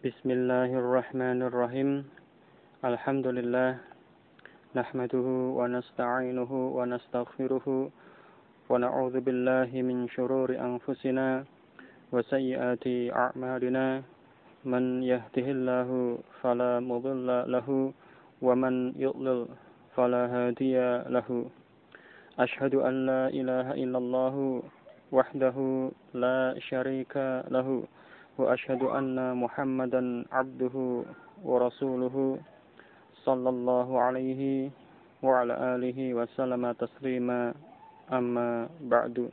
Bismillahirrahmanirrahim. Alhamdulillah. Nahmaduhu wa nasta'inuhu wa nastaghfiruhu wa na'udzu billahi min shururi anfusina wa sayyiati a'malina. Man yahdihillahu fala mudilla lahu wa man yudlil fala hadiya lahu. Ashhadu an la ilaha illallah wahdahu la syarika lahu wa ashhadu anna Muhammadan abduhu wa rasuluhu sallallahu alaihi wa ala alihi wa sallama taslima amma ba'du.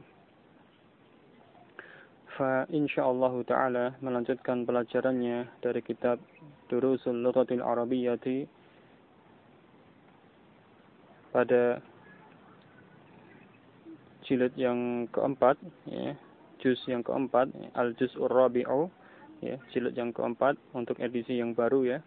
Fa insyaallah ta'ala melanjutkan pelajarannya dari kitab Durusul Lughatil Arabiyyati pada jilid yang keempat, ya, juz yang keempat, al-juz'ur rabi'u, ya, jilid yang keempat untuk edisi yang baru, ya.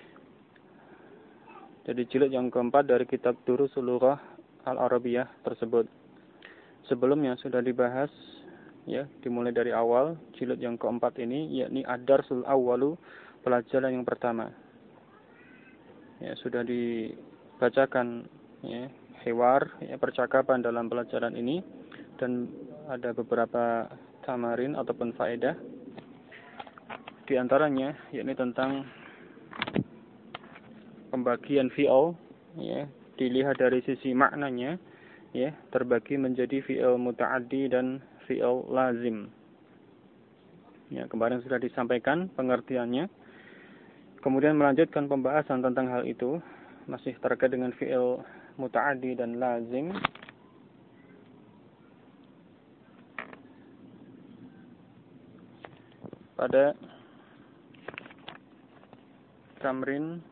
Jadi jilid yang keempat dari kitab Durusul Lughah al-Arabiyyah tersebut. Sebelumnya sudah dibahas, ya, dimulai dari awal jilid yang keempat ini, yakni ad-darsul awwalu, pelajaran yang pertama. Ya, sudah dibacakan, ya, hiwar, ya, percakapan dalam pelajaran ini, dan ada beberapa tamarin ataupun faedah. Di antaranya yakni tentang pembagian fi'il, ya, dilihat dari sisi maknanya, ya, terbagi menjadi fi'il muta'addi dan fi'il lazim. Ya, kemarin sudah disampaikan pengertiannya. Kemudian melanjutkan pembahasan tentang hal itu, masih terkait dengan fi'il muta'addi dan lazim. Pada tamrin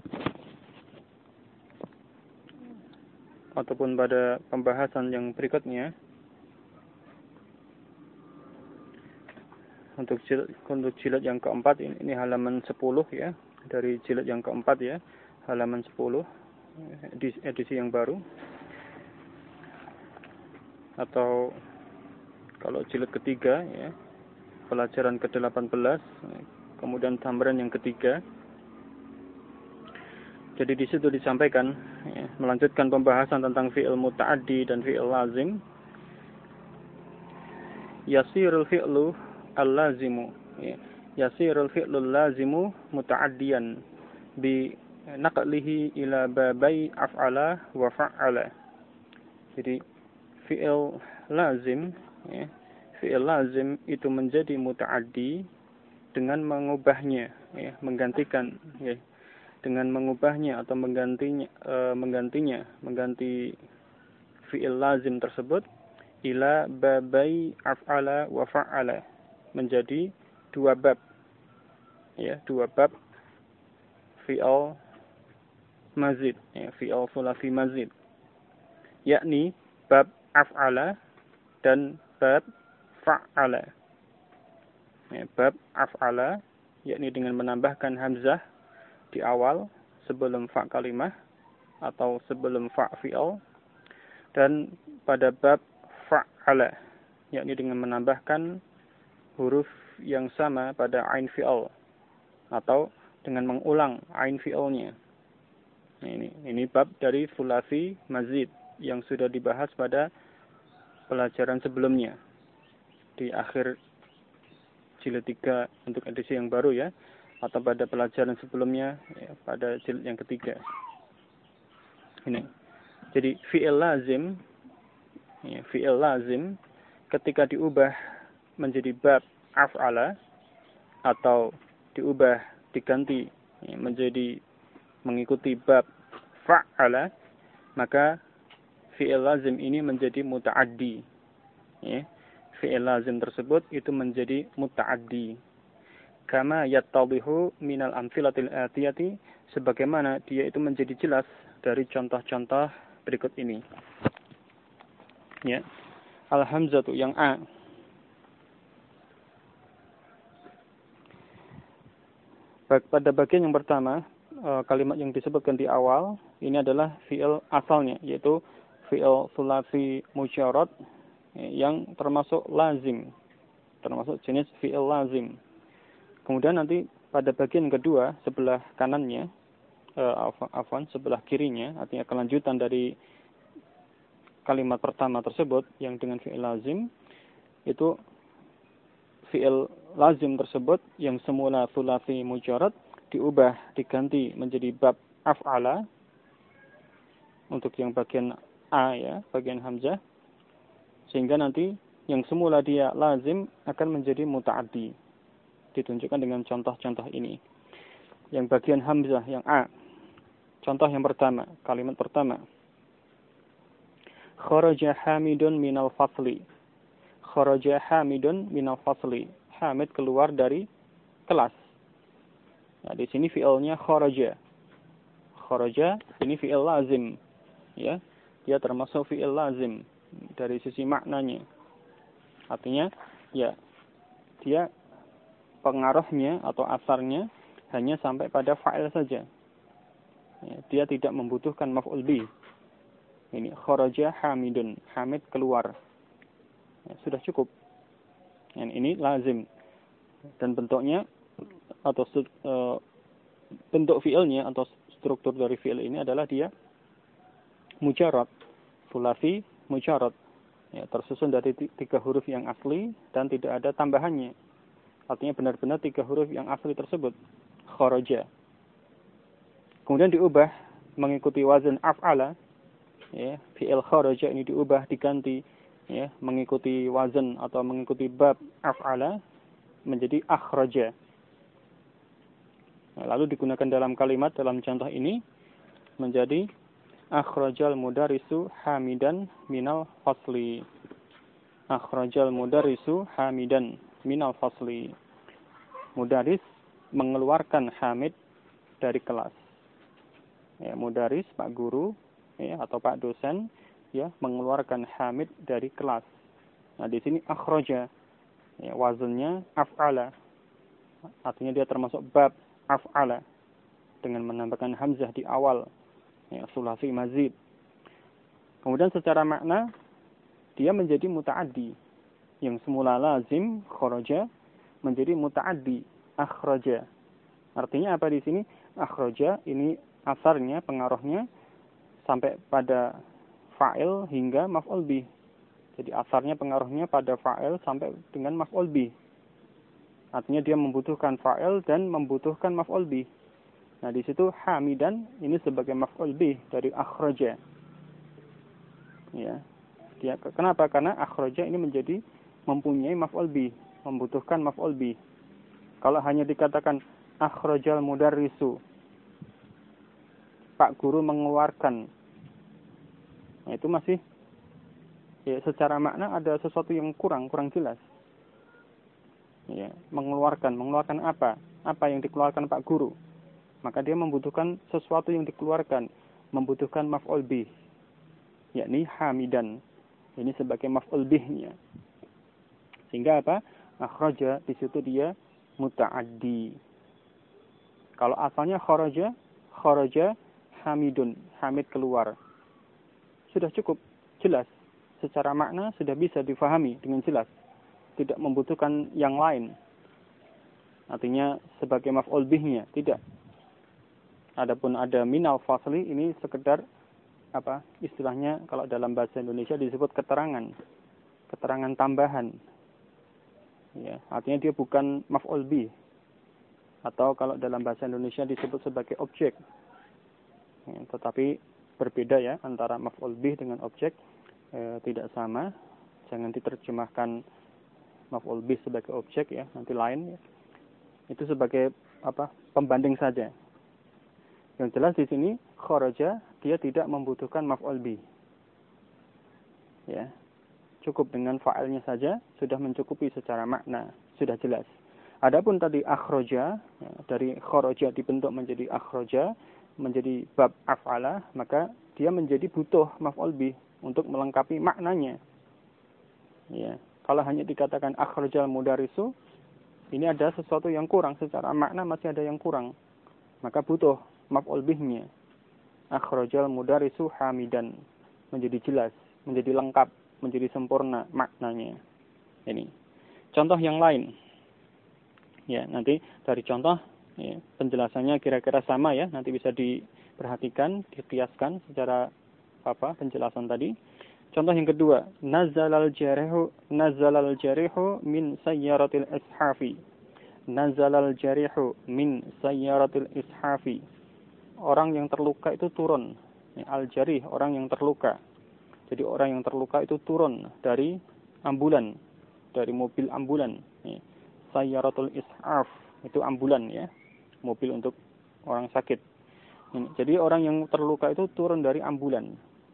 ataupun pada pembahasan yang berikutnya, untuk jilid yang keempat ini halaman 10, ya, dari jilid yang keempat, ya, halaman 10, edisi yang baru, atau kalau jilid ketiga, ya, pelajaran ke-18, kemudian tamrin yang ketiga. Jadi di situ disampaikan, ya, melanjutkan pembahasan tentang fi'il muta'addi dan fi'il lazim. Yasirul fi'lu al-lazimu, ya, yasirul fi'lu al-lazimu muta'addiyan bi naqlihi ila babai af'ala wa fa'ala. Jadi fi'il lazim, ya, fi'il lazim itu menjadi muta'addi dengan mengubahnya, ya, menggantikan, ya, dengan mengubahnya atau mengganti fi'il lazim tersebut ila babai af'ala wa fa'ala, menjadi dua bab, ya, dua bab fi'il mazid, ya, fi'il thulathi mazid, yakni bab af'ala dan bab fa'ala. Ya, bab af'ala yakni dengan menambahkan hamzah di awal sebelum fa kalimah atau sebelum fa fi'il, dan pada bab fa'ala yakni dengan menambahkan huruf yang sama pada ain fi'il atau dengan mengulang ain fi'ilnya. Nah, ini bab dari thulathi mazid yang sudah dibahas pada pelajaran sebelumnya di akhir jilid 3 untuk edisi yang baru, ya, atau pada pelajaran sebelumnya, ya, pada jilid yang ketiga. Ini. Jadi fi'il lazim, ya, fi'il lazim ketika diubah menjadi bab af'ala atau diubah diganti, ya, menjadi mengikuti bab fa'ala, maka fi'il lazim ini menjadi muta'addi, ya. Fi'il lazim tersebut itu menjadi muta'addi. Kama yattadhihu minal amthilatil atiyati, sebagaimana dia itu menjadi jelas dari contoh-contoh berikut ini. Ya. Al-hamzatu yang A. Pada bagian yang pertama, kalimat yang disebutkan di awal ini adalah fi'il asalnya, yaitu fi'il thulathi mujarrad, yang termasuk lazim, termasuk jenis fi'il lazim. Kemudian nanti pada bagian kedua, sebelah kanannya, sebelah kirinya, artinya kelanjutan dari kalimat pertama tersebut yang dengan fi'il lazim, itu fi'il lazim tersebut yang semula thulathi mujarrad diubah, diganti menjadi bab af'ala untuk yang bagian A ya, bagian hamzah, sehingga nanti yang semula dia lazim akan menjadi muta'addi. Ditunjukkan dengan contoh-contoh ini. Yang bagian hamzah yang A. Contoh yang pertama, kalimat pertama. Kharaja Hamidun minal fasli. Kharaja Hamidun minal fasli. Hamid keluar dari kelas. Nah, di sini fi'ilnya kharaja. Kharaja ini fi'il lazim. Ya, dia termasuk fi'il lazim dari sisi maknanya. Artinya, ya, dia pengaruhnya atau asarnya hanya sampai pada fa'il saja. Ya, dia tidak membutuhkan maf'ul bih. Ini kharaja Hamidun, Hamid keluar. Ya, sudah cukup. Dan ini lazim. Dan bentuknya atau bentuk fi'ilnya atau struktur dari fi'il ini adalah dia mujarrad, thulathi mujarrad. Ya, tersusun dari 3 huruf yang asli dan tidak ada tambahannya. Artinya benar-benar 3 huruf yang asli tersebut. Kharaja. Kemudian diubah mengikuti wazan af'ala. Ya, fi'il kharaja ini diubah, diganti ya, mengikuti wazan atau mengikuti bab af'ala menjadi akhraja. Nah, lalu digunakan dalam kalimat dalam contoh ini menjadi akhrajal mudarisu hamidan minal fasli. Akhrajal mudarisu hamidan minal fasli. Mudaris mengeluarkan Hamid dari kelas. Ya, mudaris Pak Guru ya, atau Pak dosen ya, mengeluarkan Hamid dari kelas. Nah, di sini akhraja ya, wazannya af'ala. Artinya dia termasuk bab af'ala dengan menambahkan hamzah di awal. Ya, sulasi mazid. Kemudian secara makna dia menjadi muta'addi. Yang semula lazim kharaja menjadi muta'addi akhraja. Artinya apa di sini? Akhraja ini asarnya, pengaruhnya sampai pada fa'il hingga maf'ul bih. Jadi asarnya, pengaruhnya pada fa'il sampai dengan maf'ul bih. Artinya dia membutuhkan fa'il dan membutuhkan maf'ul bih. Nah, di situ hamidan ini sebagai maf'ul bih dari akhraja. Ya. Dia kenapa? Karena akhraja ini menjadi mempunyai maf'ul bih, membutuhkan maf'ul bih. Kalau hanya dikatakan akhrajal mudarrisu, Pak Guru mengeluarkan. Nah, itu masih ya, secara makna ada sesuatu yang kurang jelas. Ya, mengeluarkan apa? Apa yang dikeluarkan Pak Guru? Maka dia membutuhkan sesuatu yang dikeluarkan, membutuhkan maf'ul bih, yakni hamidan. Ini sebagai maf'ul bihnya. Sehingga apa? Akhraja di situ dia muta'addi. Kalau asalnya kharaja hamidun, Hamid keluar. Sudah cukup jelas. Secara makna sudah bisa difahami dengan jelas. Tidak membutuhkan yang lain. Artinya sebagai maf'ul bihnya, tidak. Adapun ada minal fasli, ini sekedar apa? Istilahnya kalau dalam bahasa Indonesia disebut keterangan tambahan. Ya, artinya dia bukan maf'ul bih. Atau kalau dalam bahasa Indonesia disebut sebagai objek. Ya, tetapi berbeda ya antara maf'ul bih dengan objek, tidak sama. Jangan diterjemahkan maf'ul bih sebagai objek ya, nanti lain ya. Itu sebagai apa? Pembanding saja. Yang jelas di sini kharaja dia tidak membutuhkan maf'ul bih. Ya. Cukup dengan fa'ilnya saja sudah mencukupi secara makna, sudah jelas. Adapun tadi akhraja, ya, dari kharaja dibentuk menjadi akhraja, menjadi bab af'ala, maka dia menjadi butuh maf'ul bih untuk melengkapi maknanya. Ya, kalau hanya dikatakan akhrajal mudarisu, ini ada sesuatu yang kurang, secara makna masih ada yang kurang. Maka butuh maf'ul bihnya. Akhrajal mudarisu hamidan, menjadi jelas, menjadi lengkap, menjadi sempurna maknanya. Ini contoh yang lain. Ya, nanti dari contoh Ya, penjelasannya kira-kira sama ya, nanti bisa diperhatikan, dikiaskan secara penjelasan tadi. Contoh yang kedua, nazalal jarihu min sayyaratil ishafi. Nazalal jarihu min sayyaratil ishafi. Orang yang terluka itu turun. Ya, al-jarih, orang yang terluka. Jadi orang yang terluka itu turun dari ambulan, dari mobil ambulan. Ya. Sayyaratul ishaf, itu ambulan ya. Mobil untuk orang sakit. Jadi orang yang terluka itu turun dari ambulan.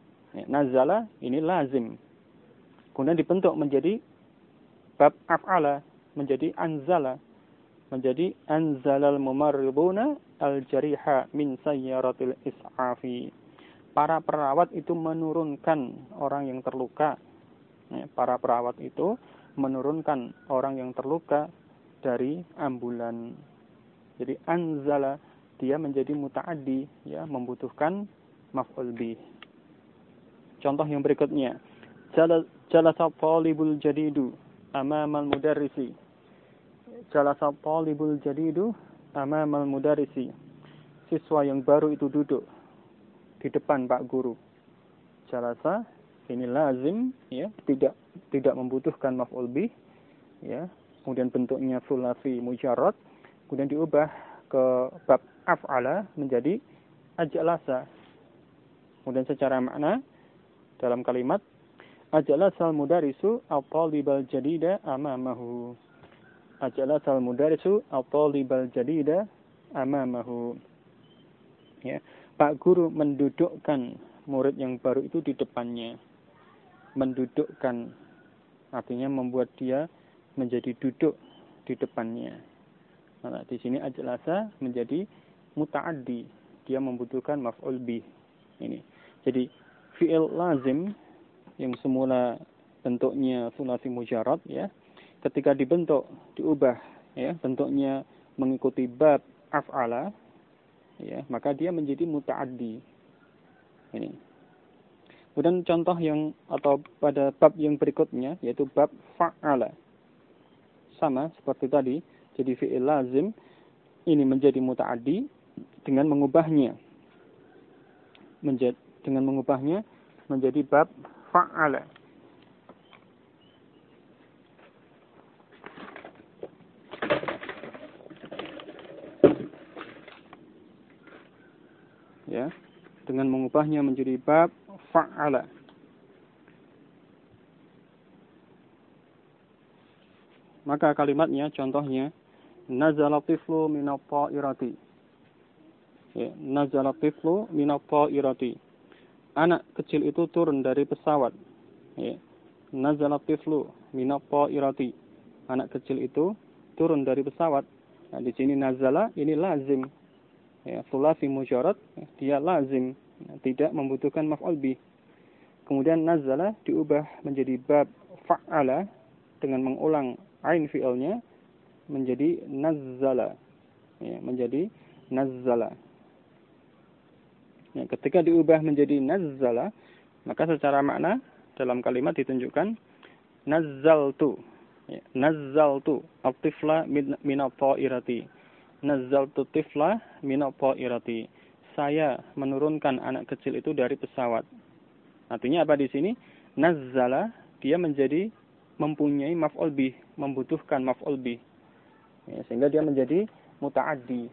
Nazala ini lazim. Kemudian dibentuk menjadi bab af'ala, menjadi anzala, menjadi anzalal mumarriduna al-jariha min sayyaratil is'afi. Para perawat itu menurunkan orang yang terluka. Para perawat itu menurunkan orang yang terluka dari ambulan. Jadi anzala dia menjadi muta'addi, ya, membutuhkan maf'ul bih. Contoh yang berikutnya, jalasa talibul jadidu amamal mudarrisi. Jalasa talibul jadidu amamal mudarrisi. Siswa yang baru itu duduk di depan Pak Guru. Jalasa ini lazim, ya, tidak membutuhkan maf'ul bih, ya. Kemudian bentuknya sulasi mujarrad. Kemudian diubah ke bab af'ala menjadi ajalasa. Kemudian secara makna dalam kalimat ajalasal mudarisu at-talibal jadida amamahu. Ajalasal mudarisu at-talibal jadida amamahu. Ya, Pak Guru mendudukkan murid yang baru itu di depannya. Mendudukkan artinya membuat dia menjadi duduk di depannya. Nah, di sini ajalasa menjadi muta'addi, dia membutuhkan maf'ul bih. Ini. Jadi fi'il lazim yang semula bentuknya sulasi mujarrad, ya, ketika dibentuk diubah, ya, bentuknya mengikuti bab af'ala, ya, maka dia menjadi muta'addi. Ini. Kemudian contoh yang atau pada bab yang berikutnya yaitu bab fa'ala. Sama seperti tadi. Jadi fi'il lazim ini menjadi muta'addi dengan mengubahnya menjadi bab fa'ala. Ya, dengan mengubahnya menjadi bab fa'ala. Maka kalimatnya contohnya nazala tiflu minat ta'irati. Ya, nazala tiflu minat ta'irati. Anak kecil itu turun dari pesawat. Ya. Nazala tiflu minat ta'irati. Anak kecil itu turun dari pesawat. Nah, di sini nazala ini lazim. Ya, sulasi mujarrad, dia lazim, tidak membutuhkan maf'ul bih. Kemudian nazala diubah menjadi bab fa'ala dengan mengulang ain fi'ilnya menjadi nazzala, ya, menjadi nazzala. Ya, ketika diubah menjadi nazzala, maka secara makna dalam kalimat ditunjukkan nazzaltu, ya, nazzaltu at-tifla min at-ta'irati. Nazzaltu tifla min at-ta'irati. Saya menurunkan anak kecil itu dari pesawat. Artinya apa di sini? Nazzala dia menjadi mempunyai maf'ul bih, membutuhkan maf'ul bih. Ya, sehingga dia menjadi muta'addi.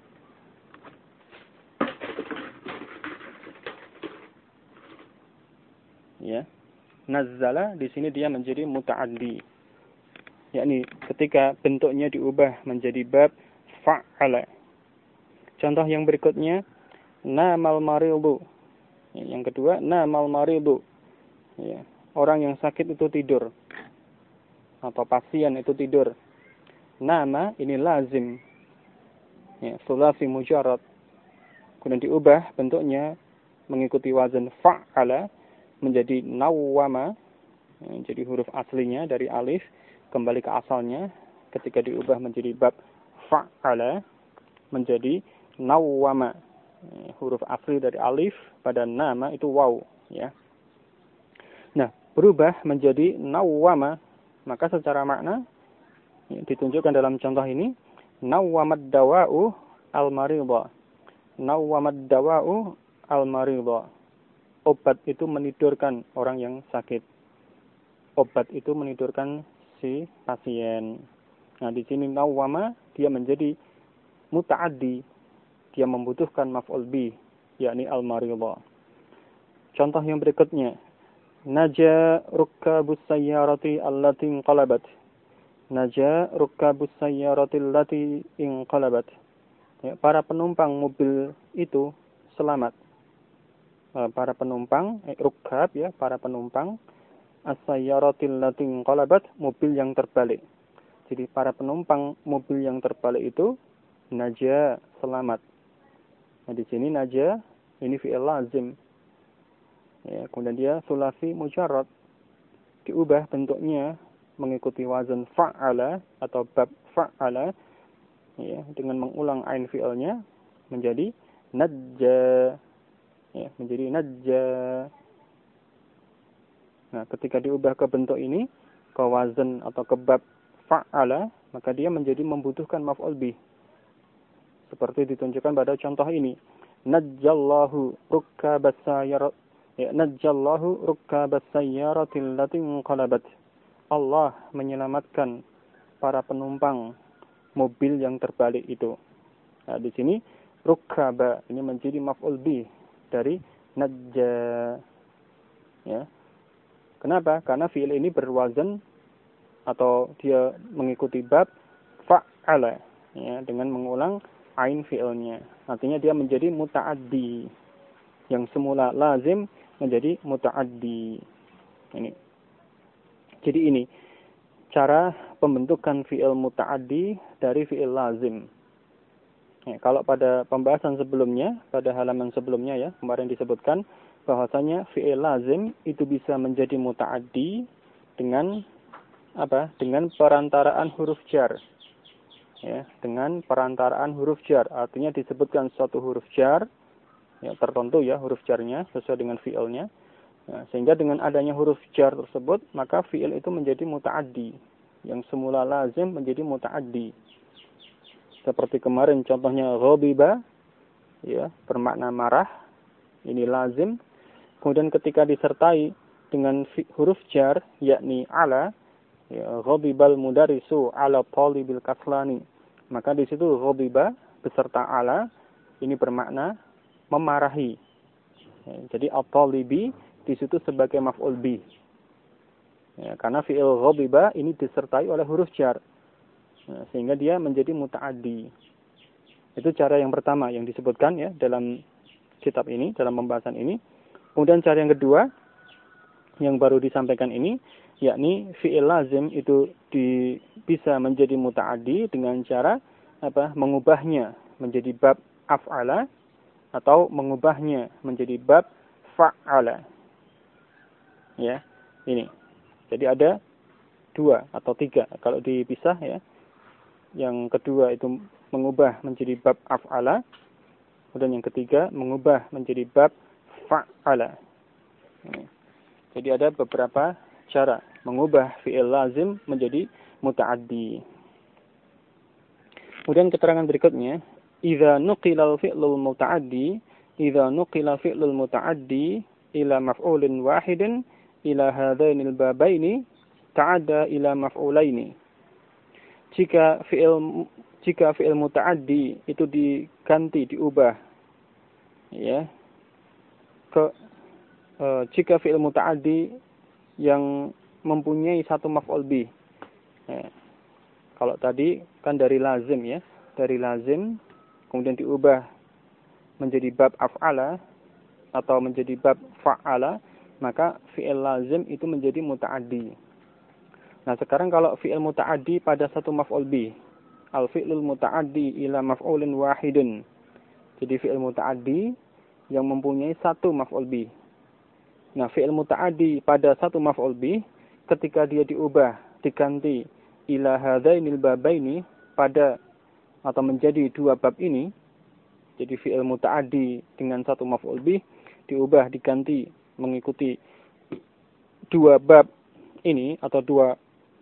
Ya. Nazzala di sini dia menjadi muta'addi. Yakni ketika bentuknya diubah menjadi bab fa'ala. Contoh yang berikutnya namal maridu. Ya, yang kedua namal maridu. Ya, orang yang sakit itu tidur. Atau pasien itu tidur. Nama ini lazim, ya, sulasi mujarrad. Kemudian diubah bentuknya mengikuti wazan fa'ala menjadi nawwama. Ya, jadi huruf aslinya dari alif kembali ke asalnya. Ketika diubah menjadi bab fa'ala menjadi nawwama. Ya, huruf asli dari alif pada nama itu waw. Ya. Nah, berubah menjadi nawwama, maka secara makna ditunjukkan dalam contoh ini nawwamad dawa'u al-maridha. Nawwamad dawa'u al-maridha. Obat itu menidurkan orang yang sakit. Obat itu menidurkan si pasien. Nah, di sini nawwama dia menjadi muta'addi. Dia membutuhkan maf'ul bih, yakni al-maridha. Contoh yang berikutnya. Naja rukkabus sayyarati allati inqalabat. Naja rukkabus sayyarati allati inqalabat. Ya, para penumpang mobil itu selamat. Para penumpang, rukkab ya, para penumpang as-sayyarati allati inqalabat, mobil yang terbalik. Jadi para penumpang mobil yang terbalik itu naja, selamat. Nah, di sini naja ini fi'il lazim. Ya, kemudian dia sulasi mujarrad, diubah bentuknya mengikuti wazan fa'ala atau bab fa'ala, ya, dengan mengulang ain fi'ilnya menjadi najja, ya, menjadi najja. Nah, ketika diubah ke bentuk ini, ke wazan atau ke bab fa'ala, maka dia menjadi membutuhkan maf'ul bih. Seperti ditunjukkan pada contoh ini. Najjallahu rukkabas sayyarat, ya, najjallahu rukkabas sayyaratil lati inqalabat. Allah menyelamatkan para penumpang mobil yang terbalik itu. Nah, di sini rukkaba ini menjadi maf'ul bih dari najja. Ya. Kenapa? Karena fi'il ini berwazan atau dia mengikuti bab fa'ala, ya, dengan mengulang ain fi'ilnya. Artinya dia menjadi muta'addi. Yang semula lazim menjadi muta'addi. Ini. Jadi ini cara pembentukan fi'il muta'addi dari fi'il lazim. Ya, kalau pada pembahasan sebelumnya, pada halaman sebelumnya ya, kemarin disebutkan bahwasanya fi'il lazim itu bisa menjadi muta'addi dengan apa? Dengan perantaraan huruf jar. Ya, dengan perantaraan huruf jar. Artinya disebutkan suatu huruf jar, ya, tertentu ya huruf jarnya sesuai dengan fi'ilnya. Ya, sehingga dengan adanya huruf jar tersebut, maka fi'il itu menjadi muta'addi. Yang semula lazim menjadi muta'addi. Seperti kemarin contohnya ghadiba, ya, bermakna marah. Ini lazim. Kemudian ketika disertai dengan huruf jar, yakni ala, ya, ghadibal mudarisu ala talibil kaslani. Maka di situ ghadiba beserta ala ini bermakna memarahi. Ya, jadi at-talibi di situ sebagai maf'ul bih. Ya, karena fi'il ghadiba ini disertai oleh huruf jar. Ya, sehingga dia menjadi muta'addi. Itu cara yang pertama yang disebutkan ya dalam kitab ini, dalam pembahasan ini. Kemudian cara yang kedua yang baru disampaikan ini, yakni fi'il lazim itu bisa menjadi muta'addi dengan cara apa? Mengubahnya menjadi bab af'ala atau mengubahnya menjadi bab fa'ala. Ya, ini. Jadi ada 2 atau 3 kalau dipisah ya. Yang kedua itu mengubah menjadi bab af'ala, kemudian yang ketiga mengubah menjadi bab fa'ala. Jadi ada beberapa cara mengubah fi'il lazim menjadi muta'addi. Kemudian keterangan berikutnya, idza nuqila al-fi'lul muta'addi ila maf'ulin wahidin ila hadainil babaini ta'adda ila maf'ulaini. Jika fi'il muta'addi itu diganti, diubah, ya, jika fi'il muta'addi yang mempunyai satu maf'ul bih, ya, kalau tadi kan dari lazim ya, dari lazim kemudian diubah menjadi bab af'ala atau menjadi bab fa'ala, maka fi'il lazim itu menjadi muta'addi. Nah, sekarang kalau fi'il muta'addi pada satu maf'ul bih, al-fi'lul muta'addi ila maf'ulin wahidin. Jadi fi'il muta'addi yang mempunyai satu maf'ul bih. Nah, fi'il muta'addi pada satu maf'ul bih ketika dia diubah, diganti ila hadainil babaini pada atau menjadi 2 bab ini. Jadi fi'il muta'addi dengan satu maf'ul bih diubah, diganti mengikuti 2 bab ini atau dua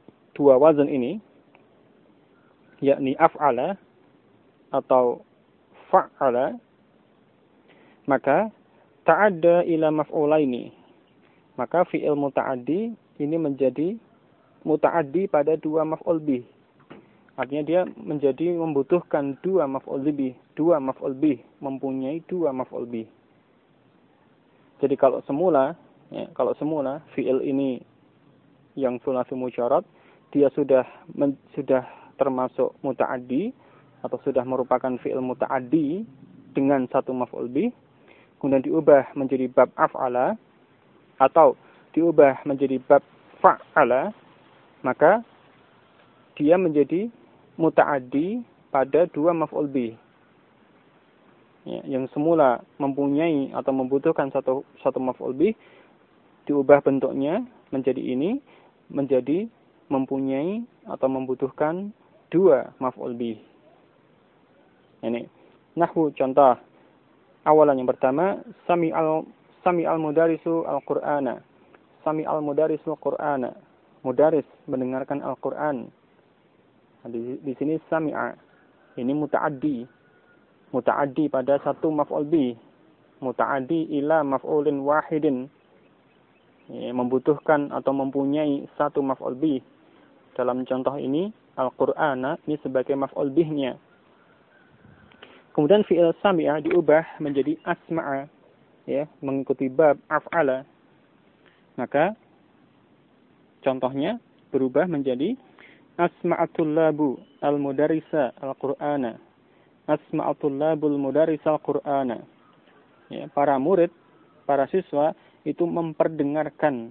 wazan ini, yakni af'ala atau fa'ala, maka ta'adda ila maf'ulaini. Maka fi'il muta'addi ini menjadi muta'addi pada dua maf'ul bih. Artinya dia menjadi membutuhkan dua maf'ul bih, mempunyai dua maf'ul bih. Jadi kalau semula fi'il ini yang tsulats mujarrad, dia sudah termasuk muta'addi atau sudah merupakan fi'il muta'addi dengan satu maf'ul bih, kemudian diubah menjadi bab af'ala atau diubah menjadi bab fa'ala, maka dia menjadi muta'addi pada dua maf'ul bih. Ya, yang semula mempunyai atau membutuhkan satu maf'ul bih, diubah bentuknya menjadi ini, menjadi mempunyai atau membutuhkan dua maf'ul bih. Ini nahwu contoh. Awalan yang pertama, sami'al mudarisu al-Qur'ana. Sami'al mudarisu al-Qur'ana. Mudaris mendengarkan Al-Qur'an. Di sini sami'a. Ini muta'addi pada satu maf'ul bih. Muta'addi ila maf'ulin wahidin. Ya, membutuhkan atau mempunyai satu maf'ul bih. Dalam contoh ini, Al-Qur'ana ini sebagai maf'ul bihnya. Kemudian fi'il sami'a diubah menjadi asma'a, ya, mengikuti bab af'ala. Maka contohnya berubah menjadi asma'atul labu al-mudarrisa al-Qur'ana. Asma'atul labul mudarrisa al-Qur'ana. Ya, para murid, para siswa itu memperdengarkan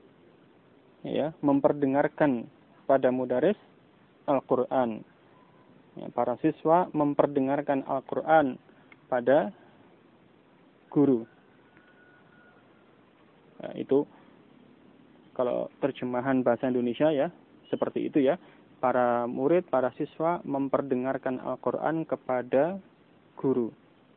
pada mudaris Al-Qur'an. Ya, para siswa memperdengarkan Al-Qur'an pada guru. Ya, itu kalau terjemahan bahasa Indonesia ya, seperti itu ya. Para murid, para siswa memperdengarkan Al-Qur'an kepada guru.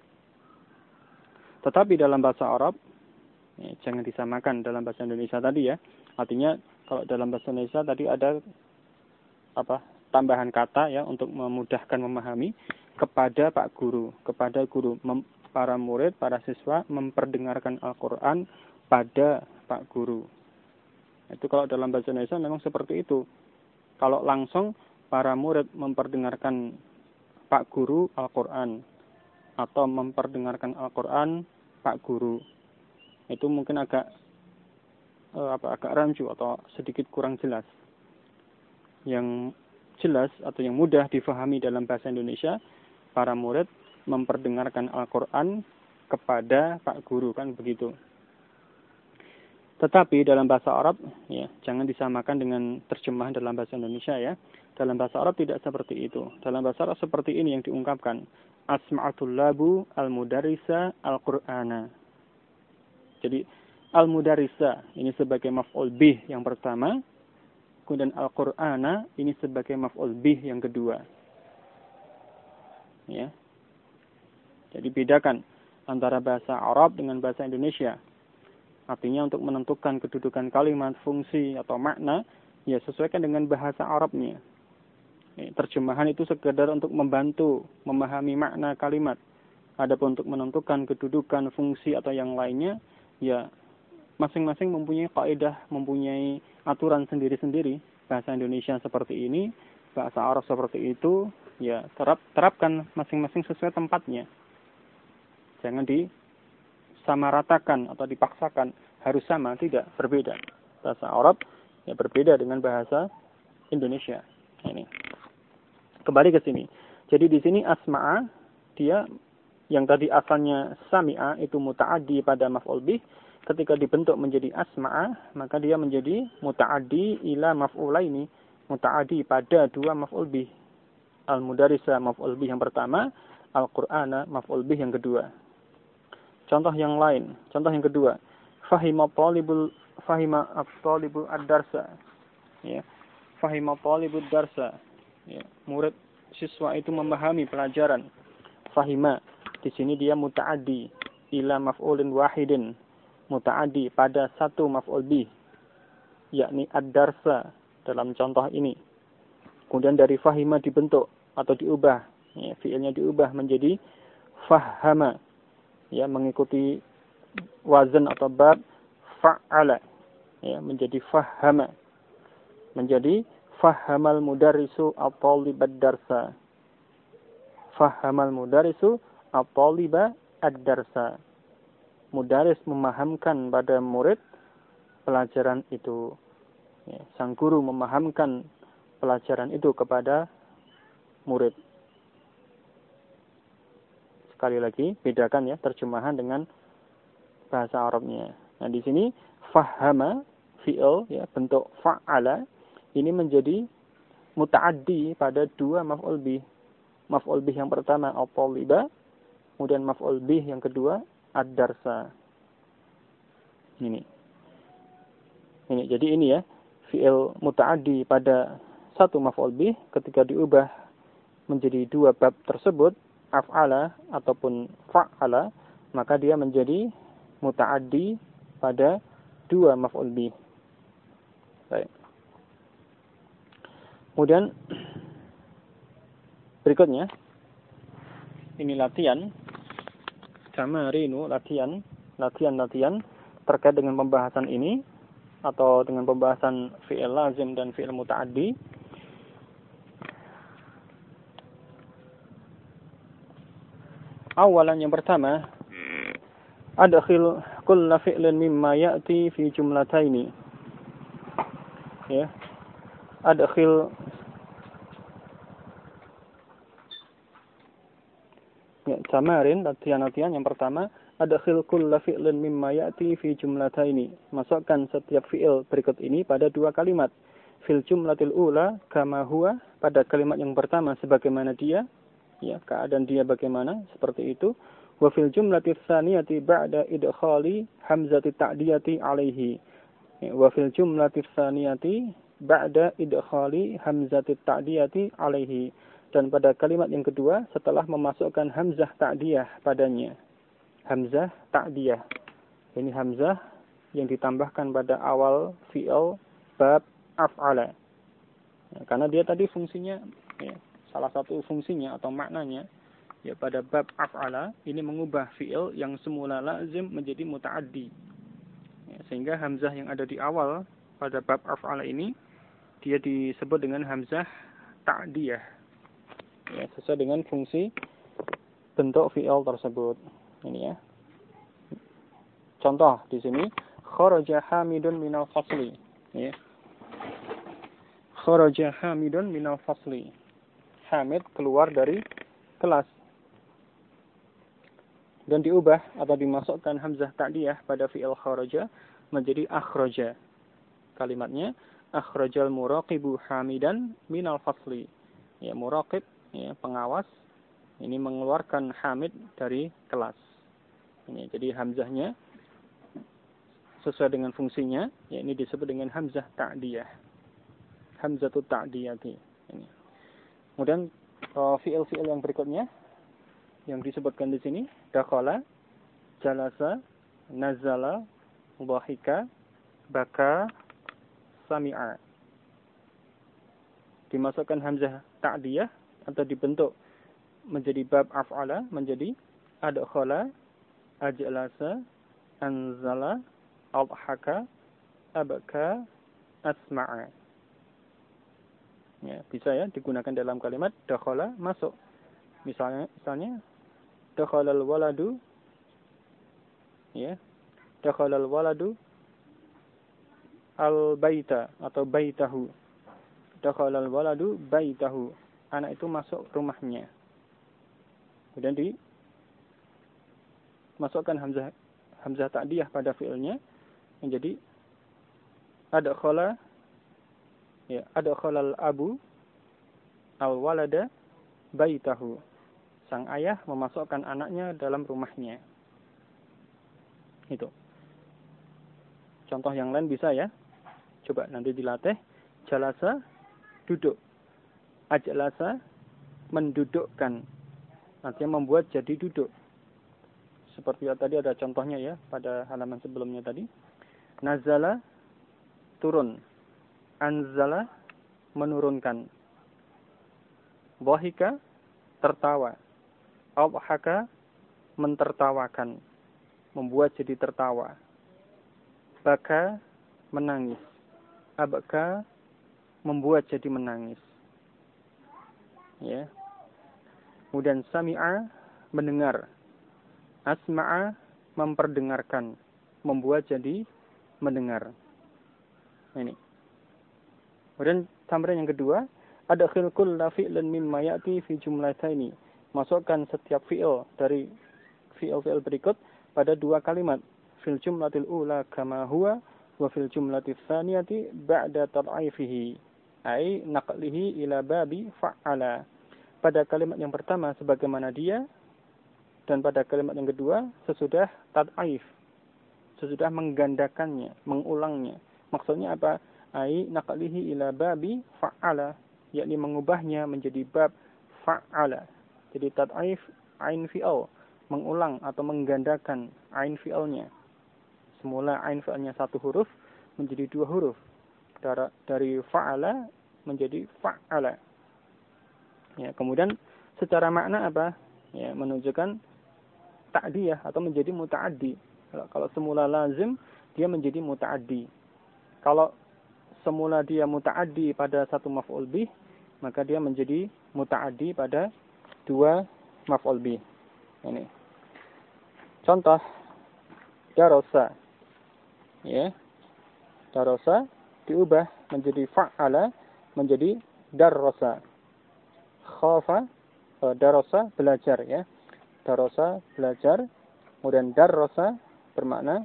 Tetapi dalam bahasa Arab, ya, jangan disamakan dalam bahasa Indonesia tadi ya. Artinya kalau dalam bahasa Indonesia tadi ada tambahan kata ya untuk memudahkan memahami, kepada Pak Guru, para murid, para siswa memperdengarkan Al-Qur'an pada Pak Guru. Itu kalau dalam bahasa Indonesia memang seperti itu. Kalau langsung para murid memperdengarkan Pak Guru Al-Qur'an atau memperdengarkan Al-Qur'an Pak Guru, itu mungkin agak rancu atau sedikit kurang jelas. Yang jelas atau yang mudah difahami dalam bahasa Indonesia, para murid memperdengarkan Al-Qur'an kepada Pak Guru, kan begitu. Tetapi dalam bahasa Arab, ya, jangan disamakan dengan terjemahan dalam bahasa Indonesia ya. Dalam bahasa Arab tidak seperti itu. Dalam bahasa Arab seperti ini yang diungkapkan. Asma'atul labu al-mudarrisa al-Qur'ana. Jadi al-mudarrisa ini sebagai maf'ul bih yang pertama. Kemudian al-Qur'ana ini sebagai maf'ul bih yang kedua. Ya. Jadi bedakan antara bahasa Arab dengan bahasa Indonesia. Artinya untuk menentukan kedudukan kalimat, fungsi atau makna, ya sesuaikan dengan bahasa Arabnya. Terjemahan itu sekedar untuk membantu memahami makna kalimat. Adapun untuk menentukan kedudukan, fungsi atau yang lainnya, ya masing-masing mempunyai kaidah, mempunyai aturan sendiri-sendiri. Bahasa Indonesia seperti ini, bahasa Arab seperti itu, ya terapkan masing-masing sesuai tempatnya. Jangan disamaratakan atau dipaksakan harus sama, tidak, berbeda. Bahasa Arab ya berbeda dengan bahasa Indonesia. Ini. Kembali ke sini. Jadi di sini asma'a, dia yang tadi asalnya sami'a itu muta'addi pada maf'ul bih, ketika dibentuk menjadi asma'a, maka dia menjadi muta'addi ila maf'ulaini, muta'addi pada dua maf'ul bih. Al-mudarrisa maf'ul bih yang pertama, Al-Qur'ana maf'ul bih yang kedua. Contoh yang lain, contoh yang kedua, fahima at-talibul ad-darsa. Ya. Fahima at-talibul darsa. Ya. Murid siswa itu memahami pelajaran. Fahima di sini dia muta'addi ila maf'ulin wahidin, muta'addi pada satu maf'ul bih, yakni ad-darsa dalam contoh ini. Kemudian dari fahima dibentuk atau diubah, ya, fi'ilnya diubah menjadi fahhama, ya, mengikuti wazan atau bab fa'ala, ya, menjadi fahhama, menjadi fahamal mudarrisu at-talib ad-darsa. Fahamal mudarrisu at-talib ad-darsa. Mudaris memahamkan pada murid pelajaran itu. Ya, sang guru memahamkan pelajaran itu kepada murid. Sekali lagi, bedakan ya terjemahan dengan bahasa Arabnya. Nah, di sini fahama fi'il, ya, bentuk fa'ala ini menjadi muta'addi pada dua maf'ul bih. Maf'ul bih yang pertama at-taliba, kemudian maf'ul bih yang kedua ad-darsa. Ini, jadi ini ya, fi'il muta'addi pada satu maf'ul bih ketika diubah menjadi dua bab tersebut, af'ala ataupun fa'ala, maka dia menjadi muta'addi pada dua maf'ul bih. Baik. Kemudian berikutnya ini latihan tamarinu, latihan terkait dengan pembahasan ini atau dengan pembahasan fi'il lazim dan fi'il muta'addi. Awalan, yang pertama, adkhil kulla fi'lin mimma ya'ti fi jumlataini. Ya. Adkhil, ya, tamarin, latihan yang pertama, adkhil kulla fi'lin mimma ya'ti fi jumlataini. Masukkan setiap fi'il berikut ini pada dua kalimat. Fil jumlatil ula kama huwa, pada kalimat yang pertama sebagaimana dia, ya, keadaan dia bagaimana, seperti itu. Wa fil jumlatis tsaniyati ba'da idkhali hamzati ta'diyati alaihi. Wa fil jumlatis tsaniyati ba'da idkhali hamzati ta'diyati alaihi. Dan pada kalimat yang kedua setelah memasukkan hamzah ta'diyah padanya. Hamzah ta'diyah. Ini hamzah yang ditambahkan pada awal fi'il bab af'ala. Ya, karena dia tadi fungsinya, ya, salah satu fungsinya atau maknanya, ya, pada bab af'ala ini mengubah fi'il yang semula lazim menjadi muta'addi. Ya, sehingga hamzah yang ada di awal pada bab af'ala ini dia disebut dengan hamzah ta'diyah. Ya, sesuai dengan fungsi bentuk fi'il tersebut. Ini ya. Contoh di sini, kharaja Hamidun minal fasli. Ya. Kharaja Hamidun minal fasli. Hamid keluar dari kelas. Dan diubah atau dimasukkan hamzah ta'diyah pada fi'il kharaja menjadi akhraja. Kalimatnya akhrajal muraqibu Hamidan minal fasli. Ya, muraqib, ya, pengawas, ini mengeluarkan Hamid dari kelas. Ini jadi hamzahnya sesuai dengan fungsinya, ya, ini disebut dengan hamzah ta'diyah. Hamzatut ta'diyati. Ini. Kemudian fi'il-fi'il yang berikutnya yang disebutkan di sini, dakhala, jalasa, nazala, dhahika, baka, sami'a. Dimasukkan hamzah ta'diyah atau dibentuk menjadi bab af'ala menjadi adkhala, ajlasa, anzala, adhaka, abka, asma'a. Ya, bisa ya digunakan dalam kalimat dakhala, masuk. Misalnya dakhalal waladu, ya. Dakhalal waladu al-baita atau baitahu. Dakhalal waladu baitahu. Anak itu masuk rumahnya. Kemudian dimasukkan hamzah ta'diyah pada fi'ilnya menjadi adkhala, ya, adkhalal abu al-walada baitahu. Sang ayah memasukkan anaknya dalam rumahnya. Itu. Contoh yang lain bisa ya. Coba nanti dilatih. Jalasa, duduk. Ajlasa, mendudukkan. Artinya membuat jadi duduk. Seperti tadi ada contohnya ya pada halaman sebelumnya tadi. Nazala, turun. Anzala, menurunkan. Dhahika, tertawa. Adhaka, mentertawakan, membuat jadi tertawa. Baka, menangis. Abka, membuat jadi menangis. Ya. Kemudian sami'a, mendengar. Asma'a, memperdengarkan, membuat jadi mendengar. Ini. Kemudian tamrin yang kedua, adkhil kulla fi'lan mimma ya'ti fi jumlataini. Masukkan setiap fi'il dari fi'il berikut pada dua kalimat. Fil jumlatil ula kama huwa wa fil jumlatil tsaniyati ba'da tad'ifihi. Ai naqlihi ila babi fa'ala. Pada kalimat yang pertama sebagaimana dia, dan pada kalimat yang kedua sesudah tad'if, sesudah menggandakannya, mengulangnya. Maksudnya apa? Ai naqlihi ila babi fa'ala, yakni mengubahnya menjadi bab fa'ala. Jadi tad'if ain fi'al, mengulang atau menggandakan ain fi'alnya. Semula ain fi'alnya satu huruf menjadi dua huruf. Dari fa'ala menjadi fa'ala. Ya, kemudian secara makna apa? Ya, menunjukkan ta'diyah atau menjadi muta'addi. Kalau semula lazim, dia menjadi muta'addi. Kalau semula dia muta'addi pada satu maf'ul bih, maka dia menjadi muta'addi pada dua maf'ul bih. Ini. Contoh darasa. Ya. Darasa diubah menjadi fa'ala menjadi darasa. Khafa, darasa belajar ya. Darasa belajar, kemudian darasa bermakna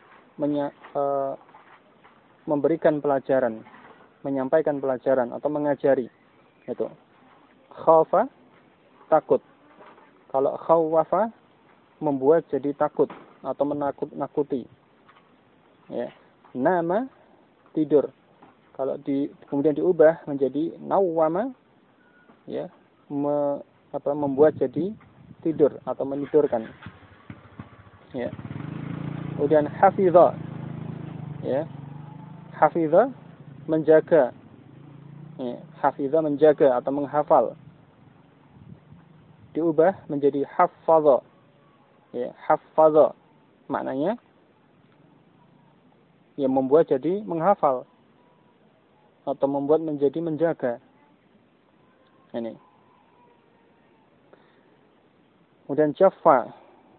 memberikan pelajaran, menyampaikan pelajaran atau mengajari. Itu. Khafa takut. Kalau khawafa membuat jadi takut atau menakut-nakuti. Ya. Nama tidur. Kalau kemudian diubah menjadi nawwama, ya, membuat jadi tidur atau menidurkan. Ya. Kemudian hafidha, ya, hafidha menjaga, ya, hafidha menjaga atau menghafal. Diubah menjadi hafadha, ya, hafadha maknanya yang membuat jadi menghafal atau membuat menjadi menjaga. Ini. Kemudian jaffa,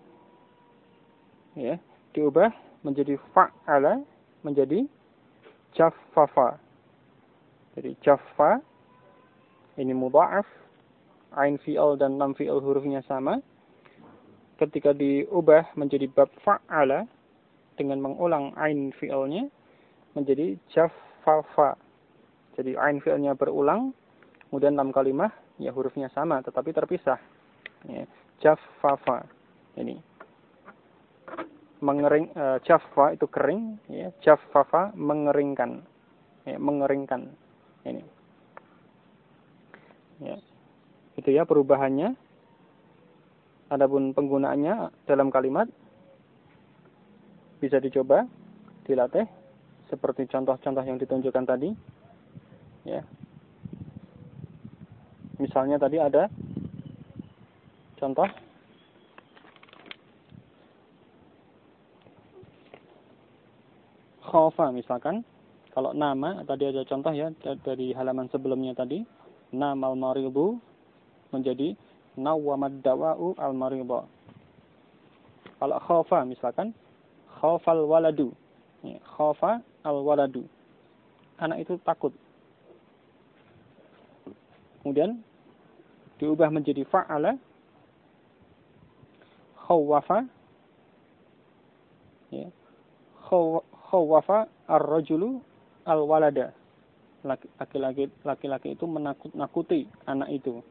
ya, diubah menjadi fa'ala menjadi jaffafa. Jadi jaffa ini mudha'af, ain fi'al dan lam fi'al hurufnya sama. Ketika diubah menjadi bab fa'ala dengan mengulang ain fi'alnya menjadi jaffafa. Jadi ain fi'alnya berulang, kemudian lam kalimah ya hurufnya sama tetapi terpisah. Ya, jaffafa. Ini. Mengering, jaffa itu kering, ya, jaffafa mengeringkan. Ya, mengeringkan. Ini. Ya. Itu ya perubahannya. Adapun penggunaannya dalam kalimat bisa dicoba, dilatih seperti contoh-contoh yang ditunjukkan tadi. Ya. Misalnya tadi ada contoh khofa misalkan. Kalau nama tadi ada contoh ya dari halaman sebelumnya tadi. Namal maridu menjadi nawwamad dawa'u al maridu. Kalau khofa misalkan khofal waladu. Ya, khofa al waladu. Anak itu takut. Kemudian diubah menjadi fa'ala, khawafa, ya, khawafa ar-rajulu al-walada. Laki-laki itu menakut-nakuti anak itu.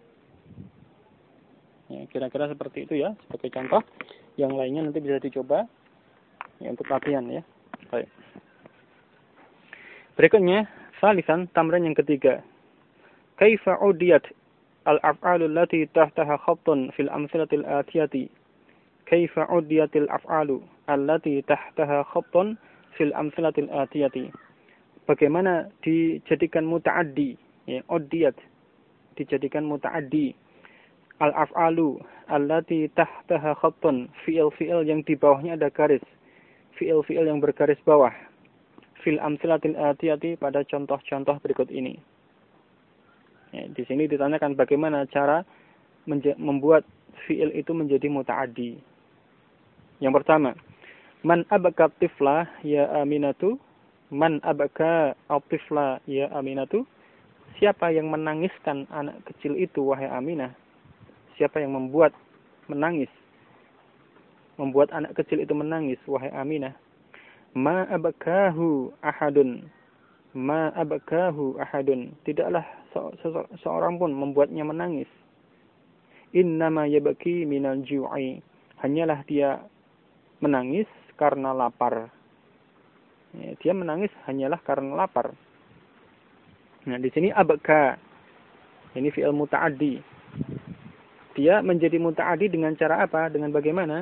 Ya, kira-kira seperti itu ya, sebagai contoh. Yang lainnya nanti bisa dicoba ya, untuk latihan ya. Baik. Berikutnya, salisan tamrin yang ketiga. Kaifa udiyat al-af'alu allati tahtaha khattun fil amthilatil atiyati. Kaifa udiyatil af'alu allati tahtaha khattun fil amthilatil atiyati. Bagaimana dijadikan muta'addi, ya, udiyat dijadikan muta'addi Al-af'alu allati tahtaha khattun, fi'il-fi'il yang di bawahnya ada garis. Fi'il-fi'il yang bergaris bawah. Fil amsilatil atiyati, pada contoh-contoh berikut ini. Ya, di sini ditanyakan bagaimana cara membuat fi'il itu menjadi muta'addi. Yang pertama, man abaka tifla ya Aminatu. Man abaka tifla ya Aminatu. Siapa yang menangiskan anak kecil itu, wahai Aminah? Siapa yang membuat menangis? Membuat anak kecil itu menangis, wahai Aminah. Ma abakahu ahadun. Ma abakahu ahadun. Tidaklah seorang pun membuatnya menangis. Innama yabaki minal ju'i. Hanyalah dia menangis karena lapar. Ya, dia menangis hanyalah karena lapar. Nah, di sini abaka. Ini fi'il muta'addi. Dia menjadi muta'addi dengan cara apa? Dengan bagaimana?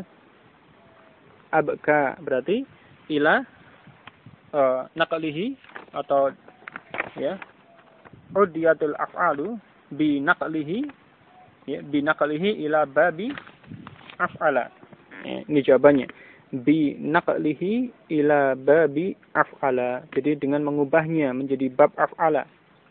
Abka berarti ila naqlihi, atau ya udiyatul af'alu bi naqlihi, ya, bi naqlihi ila babi af'ala. Ya, ini jawabannya. Bi naqlihi ila babi af'ala. Jadi dengan mengubahnya menjadi bab af'ala.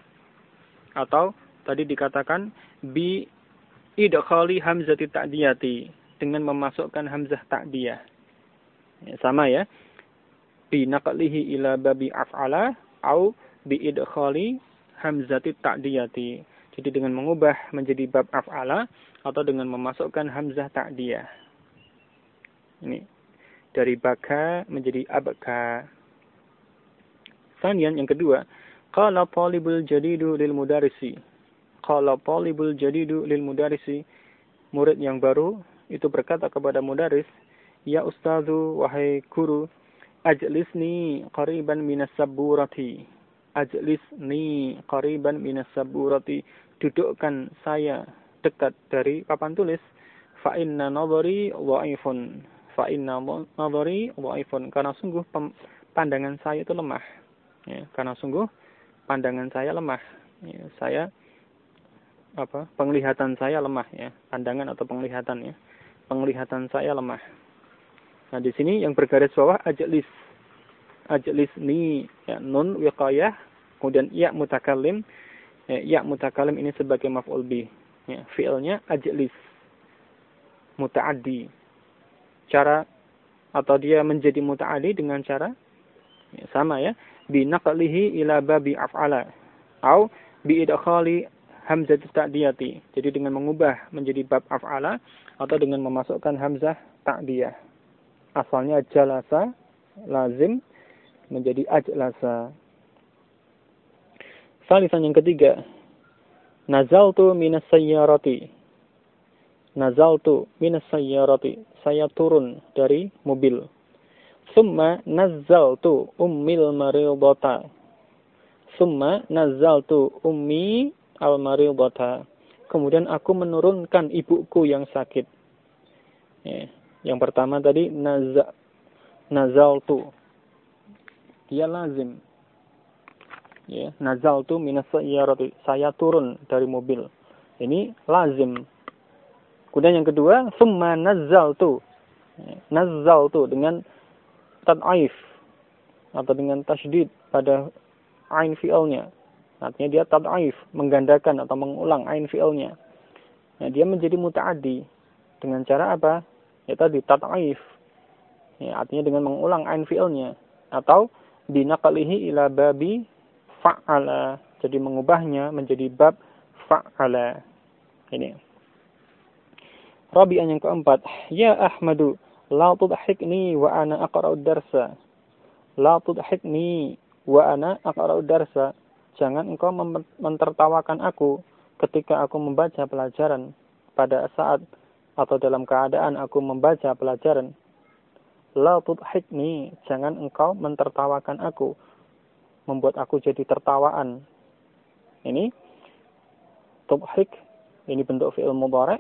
Atau tadi dikatakan bi idkhali hamzati ta'diyati, dengan memasukkan hamzah ta'diyah. Ya, sama ya. Bi naqlihi ila babi af'ala au bi idkhali hamzati ta'diyati. Jadi dengan mengubah menjadi bab af'ala atau dengan memasukkan hamzah ta'diyah. Ini dari baka menjadi abka. Sanian yang kedua, qala talibul jadidu lil mudarrisi. Qala talibul jadidu lil mudarrisi, murid yang baru itu berkata kepada mudaris, ya ustazu, wahai guru, ajlisni qariban minas saburati. Ajlisni qariban minas saburati, dudukkan saya dekat dari papan tulis. Fa inna nadhari dhaifun. Fa inna nadhari dhaifun, karena sungguh pandangan saya itu lemah. Ya, karena sungguh pandangan saya lemah. Ya, penglihatan saya lemah, ya, pandangan atau penglihatan, ya, penglihatan saya lemah. Nah, di sini yang bergaris bawah ajlis ni, ya, nun wiqayah, kemudian ya mutakallim. Ya mutakallim ini sebagai maf'ul bih, ya, fi'ilnya ajlis, muta'addi. Cara atau dia menjadi muta'addi dengan cara, ya, sama ya, bi naqlihi ila babi af'ala au bi idkhali hamzah ta'diyati. Jadi dengan mengubah menjadi bab af'ala atau dengan memasukkan hamzah ta'diyah. Asalnya jalasa lazim menjadi ajlasa. Salisan yang ketiga, nazaltu minas sayyarati. Nazaltu minas sayyarati. Saya turun dari mobil. Summa nazzaltu ummil maridata. Summa nazzaltu ummi al-maridata. Kemudian aku menurunkan ibuku yang sakit. Ya, yang pertama tadi nazaltu. Dia lazim. Ya, nazaltu minas sayyarati. Saya turun dari mobil. Ini lazim. Kemudian yang kedua, summa nazzaltu. Ya, nazzaltu dengan tad'if atau dengan tasydid pada ain fi'ilnya. Artinya dia tad'if, menggandakan atau mengulang ain fi'ilnya. Nah, dia menjadi muta'addi dengan cara apa? Ya tadi tad'if. Ya, artinya dengan mengulang ain fi'ilnya, atau binaqlihi ila babi fa'ala. Jadi mengubahnya menjadi bab fa'ala. Ini. Rabi'an yang keempat, ya Ahmadu, la tudhikni wa ana aqra'ud darsa. La tudhikni wa ana aqra'ud darsa. Jangan engkau mentertawakan aku ketika aku membaca pelajaran, pada saat atau dalam keadaan aku membaca pelajaran. La tudhikni, jangan engkau mentertawakan aku, membuat aku jadi tertawaan. Ini tudhik, ini bentuk fi'il mudhari'.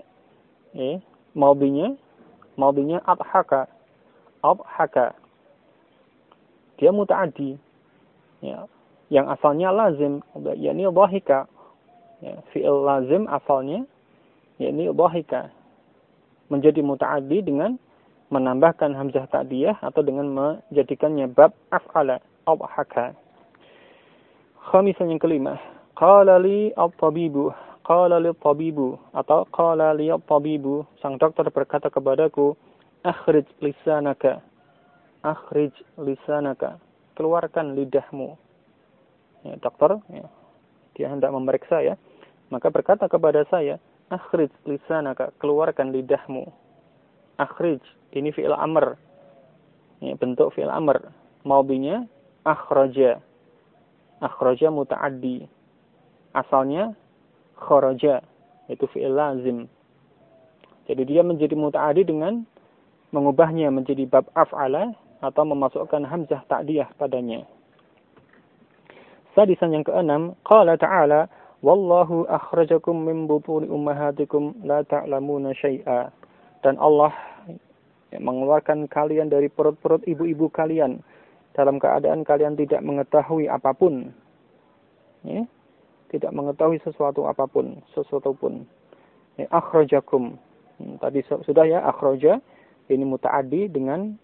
Madhinya adhaka. Adhaka. Dia muta'addi. Ya. Yang asalnya lazim, yakni dhahika. Ya, fi'il lazim asalnya yakni dhahika, menjadi muta'addi dengan menambahkan hamzah ta'diyah atau dengan menjadikannya bab af'ala, adhaka. Khamisan yang kelima, qala li at-tabibu, qala li at-tabibu atau qala li at-tabibu, sang dokter berkata kepadaku, akhrij lisanaka, akhrij lisanaka, keluarkan lidahmu. Ya, dokter, ya, dia hendak memeriksa ya, maka berkata kepada saya, akhrij lisanaka, keluarkan lidahmu. Akhrij, ini fi'il amr, ya, bentuk fi'il amr, madhinya akhraja, akhraja muta'addi, asalnya kharaja, itu fi'il lazim. Jadi dia menjadi muta'addi dengan mengubahnya menjadi bab af'ala atau memasukkan hamzah ta'diyah padanya. Sadisan yang keenam, qala ta'ala, wallahu akhrajakum min butuni ummahatikum la ta'lamuna syai'a. Dan Allah mengeluarkan kalian dari perut-perut ibu-ibu kalian dalam keadaan kalian tidak mengetahui apapun. Ya? Tidak mengetahui sesuatu apapun, sesuatu pun. Ya, akhrajakum. Tadi sudah ya, akhraja ini muta'addi dengan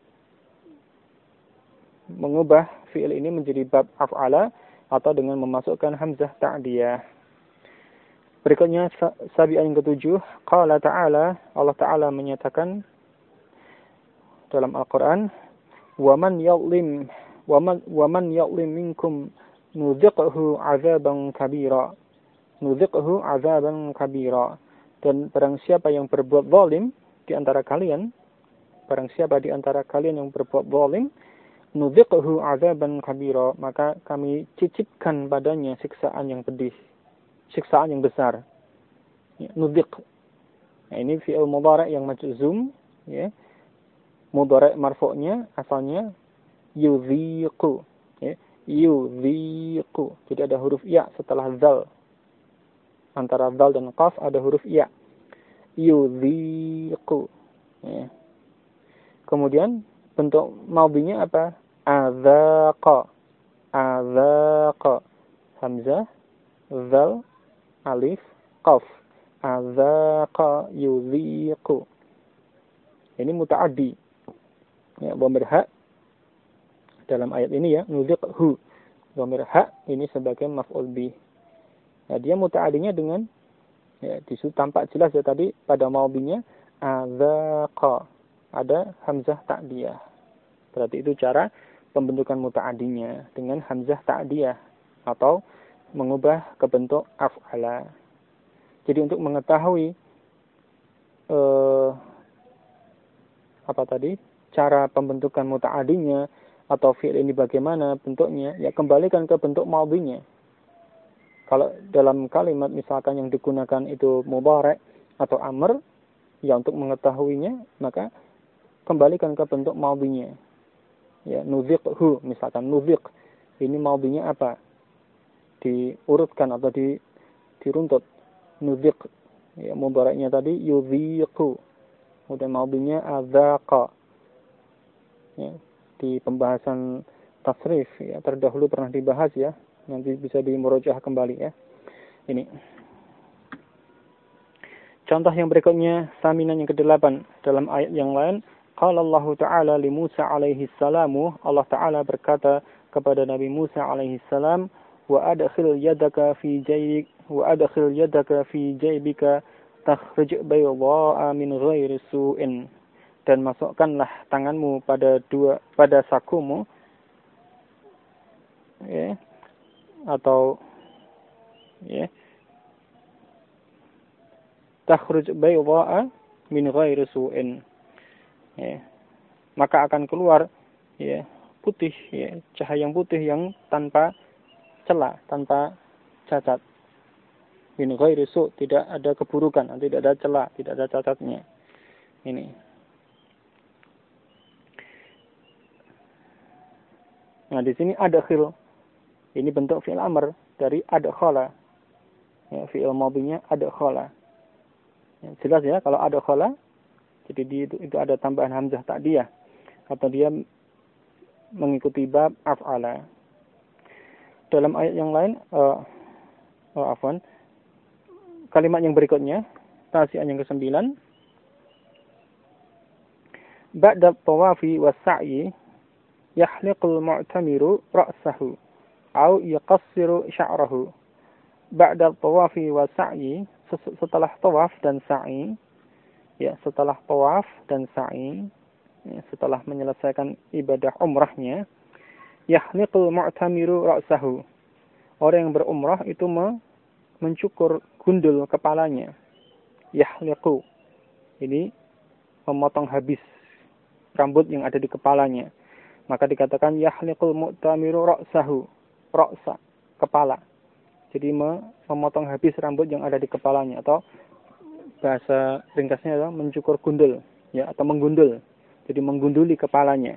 mengubah fi'il ini menjadi bab af'ala atau dengan memasukkan hamzah ta'diyah. Berikutnya sabi'ah yang ketujuh, qala ta'ala, Allah Ta'ala menyatakan dalam Al-Qur'an, wa man yadhlim minkum nudhiqhu 'adzaban kabira. Nudhiqhu 'adzaban kabira. Dan barang siapa yang berbuat zalim di antara kalian, barang siapa di antara kalian yang berbuat zalim, nudhiqhu 'adzaban kabira, maka kami cicipkan padanya siksaan yang pedih, siksaan yang besar. Ya, nudhiq. Nah, ini fi'il mudhari' yang majzum, ya. Mudhari' marfu'nya asalnya yudhiqu, ya. Yudhiqu. Tidak ada huruf ya setelah zal. Antara zal dan qaf ada huruf ya. Yudhiqu. Ya. Kemudian bentuk madhinya apa? Adzaqa. Adzaqa. Hamzah, zal, alif, qaf. Adzaqa yudhiqu. Ini muta'addi. Ya, dhamir ha dalam ayat ini ya, nudhiqhu. Dhamir ha ini sebagai maf'ul bih. Nah, dia muta'addinya dengan ya, disitu tampak jelas ya tadi pada madhinya adzaqa. Ada hamzah ta'diyah. Berarti itu cara pembentukan muta'addinya dengan hamzah ta'diyah atau mengubah ke bentuk af'ala. Jadi untuk mengetahui apa tadi? Cara pembentukan muta'addinya atau fi'il ini bagaimana bentuknya, ya kembalikan ke bentuk madhinya. Kalau dalam kalimat misalkan yang digunakan itu mudhari' atau amr, ya untuk mengetahuinya maka kembalikan ke bentuk madhinya. Ya, nudhiqhu misalkan nudhiq. Ini madhinya apa? Diurutkan atau diruntut. Nudhiq. Ya, mudhari'nya tadi yudhiqu. Kemudian madhinya adzaqa. Ya, di pembahasan tasrif ya terdahulu pernah dibahas ya. Nanti bisa dimurajaah kembali ya. Ini. Contoh yang berikutnya, saminan yang ke-8 dalam ayat yang lain, qala Allah Ta'ala li Musa alaihi salamu, Allah Ta'ala berkata kepada Nabi Musa alaihi salam, wa adkhil yadaka fi jaybika takhrij bayda'a min ghairi su'in. Dan masukkanlah tanganmu pada sakumu ya, atau ya, takhruj bayda'a min ghairi su'in. Ya, maka akan keluar ya putih ya, cahaya yang putih yang tanpa celah, tanpa cacat. Min ghairi su', tidak ada keburukan, tidak ada celah, tidak ada cacatnya. Ini. Nah, di sini adkhil. Ini bentuk fi'il amr dari adkhala. Ya, fi'il madhinya adkhala. Ya, jelas ya kalau adkhala, jadi itu ada tambahan hamzah ta'diyah atau dia mengikuti bab af'ala. Dalam ayat yang lain kalimat yang berikutnya tasi'an yang ke-9. Ba'da tawafi was-sa'yi yahliqul mu'tamiru ra'sahu au yaqassiru sya'rahu. Ba'da tawafi was-sa'yi, setelah tawaf dan sa'i, ya, setelah tawaf dan sa'i, ya, setelah menyelesaikan ibadah umrahnya, yahliqul mu'tamiru ra'sahu. Orang yang berumrah itu mencukur gundul kepalanya. Yahliqu. Ini memotong habis rambut yang ada di kepalanya. Maka dikatakan yahliqul mu'tamiru ra'sahu. Ra'sa, kepala. Jadi memotong habis rambut yang ada di kepalanya, atau bahasa ringkasnya adalah mencukur gundul, ya, atau menggundul. Jadi menggunduli kepalanya.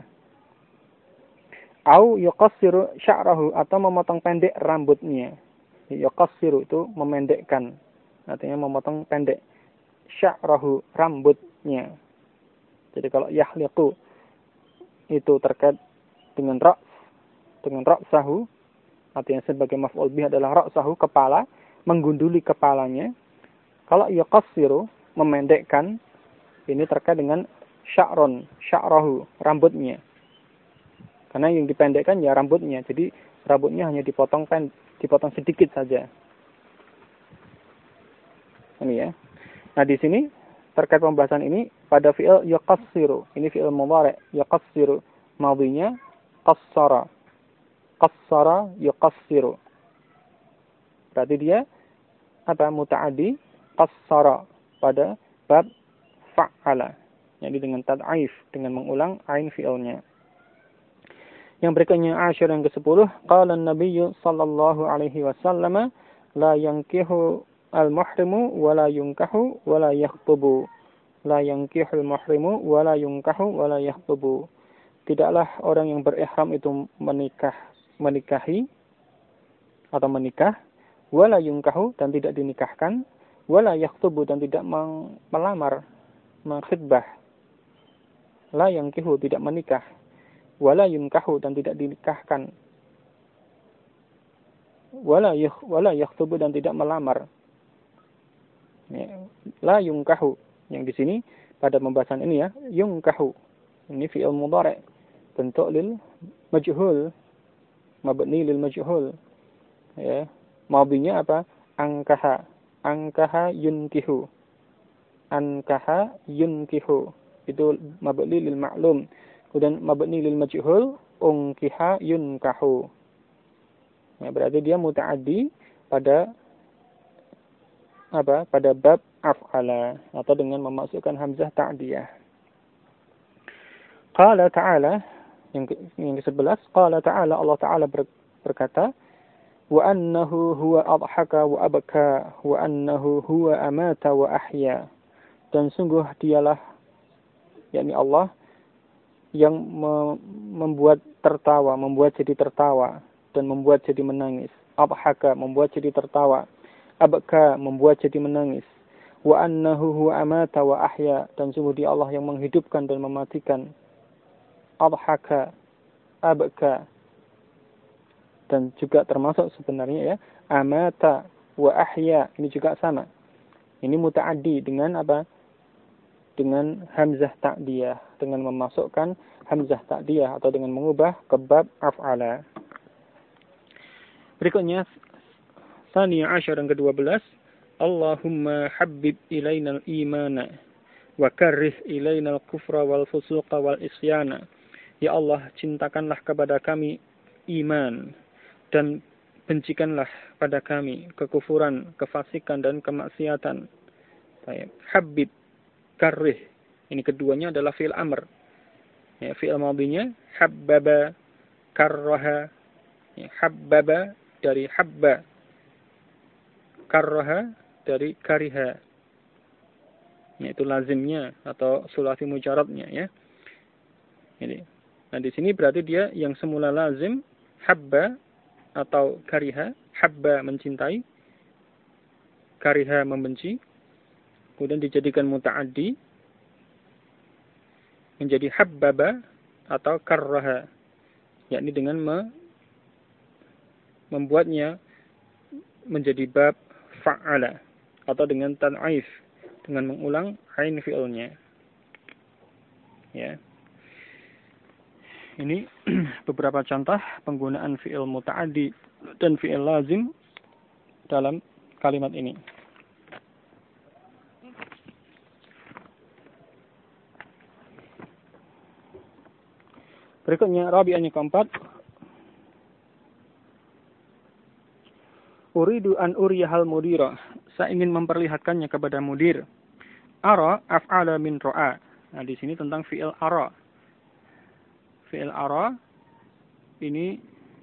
Au yuqassiru sya'rahu, atau memotong pendek rambutnya. Yuqassiru itu memendekkan, artinya memotong pendek. Sya'rahu, rambutnya. Jadi kalau yahliqu itu terkait dengan ra'sahu, artinya sebagai maf'ul bih adalah ra'sahu, kepala, menggunduli kepalanya. Kalau yuqassiru, memendekkan, ini terkait dengan sya'rahu, rambutnya. Karena yang dipendekkan ya rambutnya. Jadi rambutnya hanya dipotong sedikit saja. Ini ya. Nah, di sini terkait pembahasan ini pada fi'il yuqassiru. Ini fi'il mudhari', yuqassiru. Madhinya qassara. Qassara yuqassiru. Berarti dia apa? Muta'addi qassara pada bab fa'ala. Jadi dengan tad'if, dengan mengulang ain fi'ilnya. Yang berikutnya Asyir yang ke-10, qala an-nabiy sallallahu alaihi wasallam la yankihu al-muhrimu wa la yunkahu wa la yakhtubu. La yankihul muhrimu wa la yunkahu wa la yakhtubu. Tidaklah orang yang berihram itu menikahi atau menikah, wa la yunkahu, dan tidak dinikahkan, wa la yakhtubu, dan tidak melamar, mengkhitbah. La yankihu, tidak menikah, wa la yunkahu, dan tidak dinikahkan, wa la yakhtubu, dan tidak melamar. Ya, la yunkahu, yang di sini pada pembahasan ini ya, yunkahu. Ini fi'il mudhari', bentuk lil majhul, mabni lil majhul. Ya, madhinya apa? Ankaha yunkihu. Ankaha yunkihu. Itu mabni lil ma'lum. Kemudian mabni lil majhul, unkiha yunkahu. Ya, berarti dia muta'addi pada apa? Pada bab af'ala, atau dengan memasukkan hamzah ta'diyah. Qala ta'ala, yang ke-11, qala ta'ala, Allah Ta'ala berkata, wa annahu huwa adhaka wa abka wa annahu huwa amata wa ahya. Dan sungguh dialah, yakni Allah, yang membuat tertawa, membuat jadi tertawa, dan membuat jadi menangis. Adhaka, membuat jadi tertawa. Abka, membuat jadi menangis. Wa annahu huwa amata wa ahya, dan sungguh dia Allah yang menghidupkan dan mematikan. Adhaka, abka, dan juga termasuk sebenarnya ya, amata wa ahya, ini juga sama. Ini muta'addi dengan apa? Dengan hamzah ta'diyah, dengan memasukkan hamzah ta'diyah, atau dengan mengubah ke bab af'ala. Berikutnya Tsani Asyar yang ke-12, Allahumma habbib ilaina al-imana wa karrih ilaina al-kufra wal fusuqa wal isyana. Ya Allah, cintakanlah kepada kami iman, dan bencikanlah pada kami kekufuran, kefasikan, dan kemaksiatan. Habib, karrih. Ini keduanya adalah fi'il amr. Ya, fi'il madhinya habbaba, karraha. Ya, habbaba dari habba, karraha dari kariha. Yaitu lazimnya atau sulasi mujaradnya ya. Ini. Nah, di sini berarti dia yang semula lazim habba atau kariha, habba mencintai, kariha membenci, kemudian dijadikan muta'addi menjadi habbaba atau karraha, yakni dengan membuatnya menjadi bab fa'ala, atau dengan tan'if, dengan mengulang ain fi'ilnya. Ya. Ini beberapa contoh penggunaan fi'il muta'addi dan fi'il lazim dalam kalimat ini. Berikutnya, rabi'an yang keempat. Uridu an uriyahal mudira. Saya ingin memperlihatkannya kepada mudir. Ara af'ala min ro'a. Nah, di sini tentang fi'il ara. Fi'il ara ini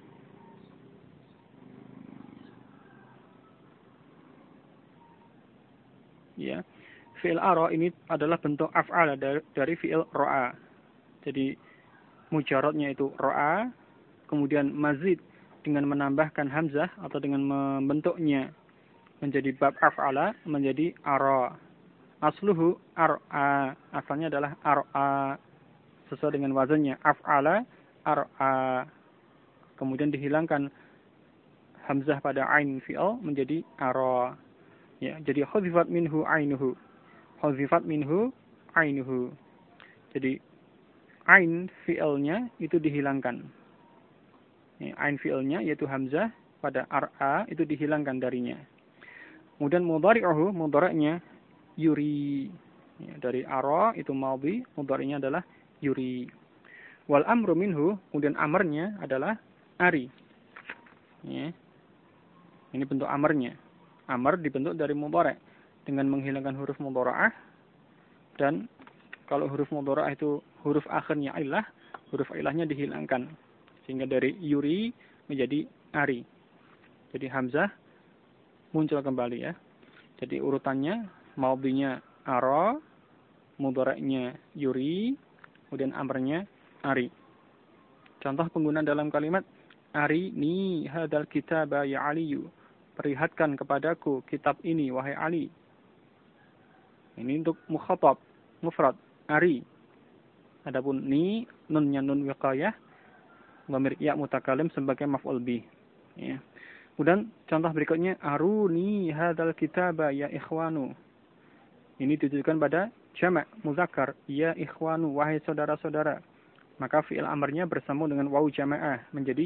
ya. Fi'il ara ini adalah bentuk af'ala dari fi'il ro'a. Jadi mujaradnya itu ro'a, kemudian mazid dengan menambahkan hamzah atau dengan membentuknya menjadi bab af'ala menjadi ara. Asluhu ar'a, asalnya adalah ar'a sesuai dengan wazannya af'ala ar'a. Kemudian dihilangkan hamzah pada ain fi'il menjadi ara. Ya, jadi huzifat minhu ainuhu. Huzifat minhu ainuhu. Jadi ain fi'ilnya itu dihilangkan. Ya, ain fi'ilnya yaitu hamzah pada ar'a itu dihilangkan darinya. Kemudian mudhari'uhu, mudhari'nya yuri. Ya, dari ara itu madhi, mudhari'nya adalah yuri. Wal amru minhu, kemudian amarnya adalah ari. Ya. Ini bentuk amarnya. Amar dibentuk dari mudhari' dengan menghilangkan huruf mudhara'ah, dan kalau huruf mudhara'ah itu huruf akhirnya ilah, huruf ilahnya dihilangkan. Sehingga dari yuri menjadi ari. Jadi hamzah muncul kembali ya. Jadi urutannya madhinya ara, mudhari'nya yuri, kemudian amrnya ari. Contoh penggunaan dalam kalimat ari ni hadal kitaba ya aliyu. Perlihatkan kepadaku kitab ini wahai Ali. Ini untuk mukhatab, mufrad, ari. Adapun ni nunnya nun wiqayah, dhamir ya mutakalim sebagai maf'ul bih. Ya. Kemudian contoh berikutnya aruni hadzal kitaba ya ikhwanu. Ini ditujukan pada jamak muzakkar, ya ikhwanu wahai saudara-saudara. Maka fi'il amarnya bersambung dengan wawu jamaah menjadi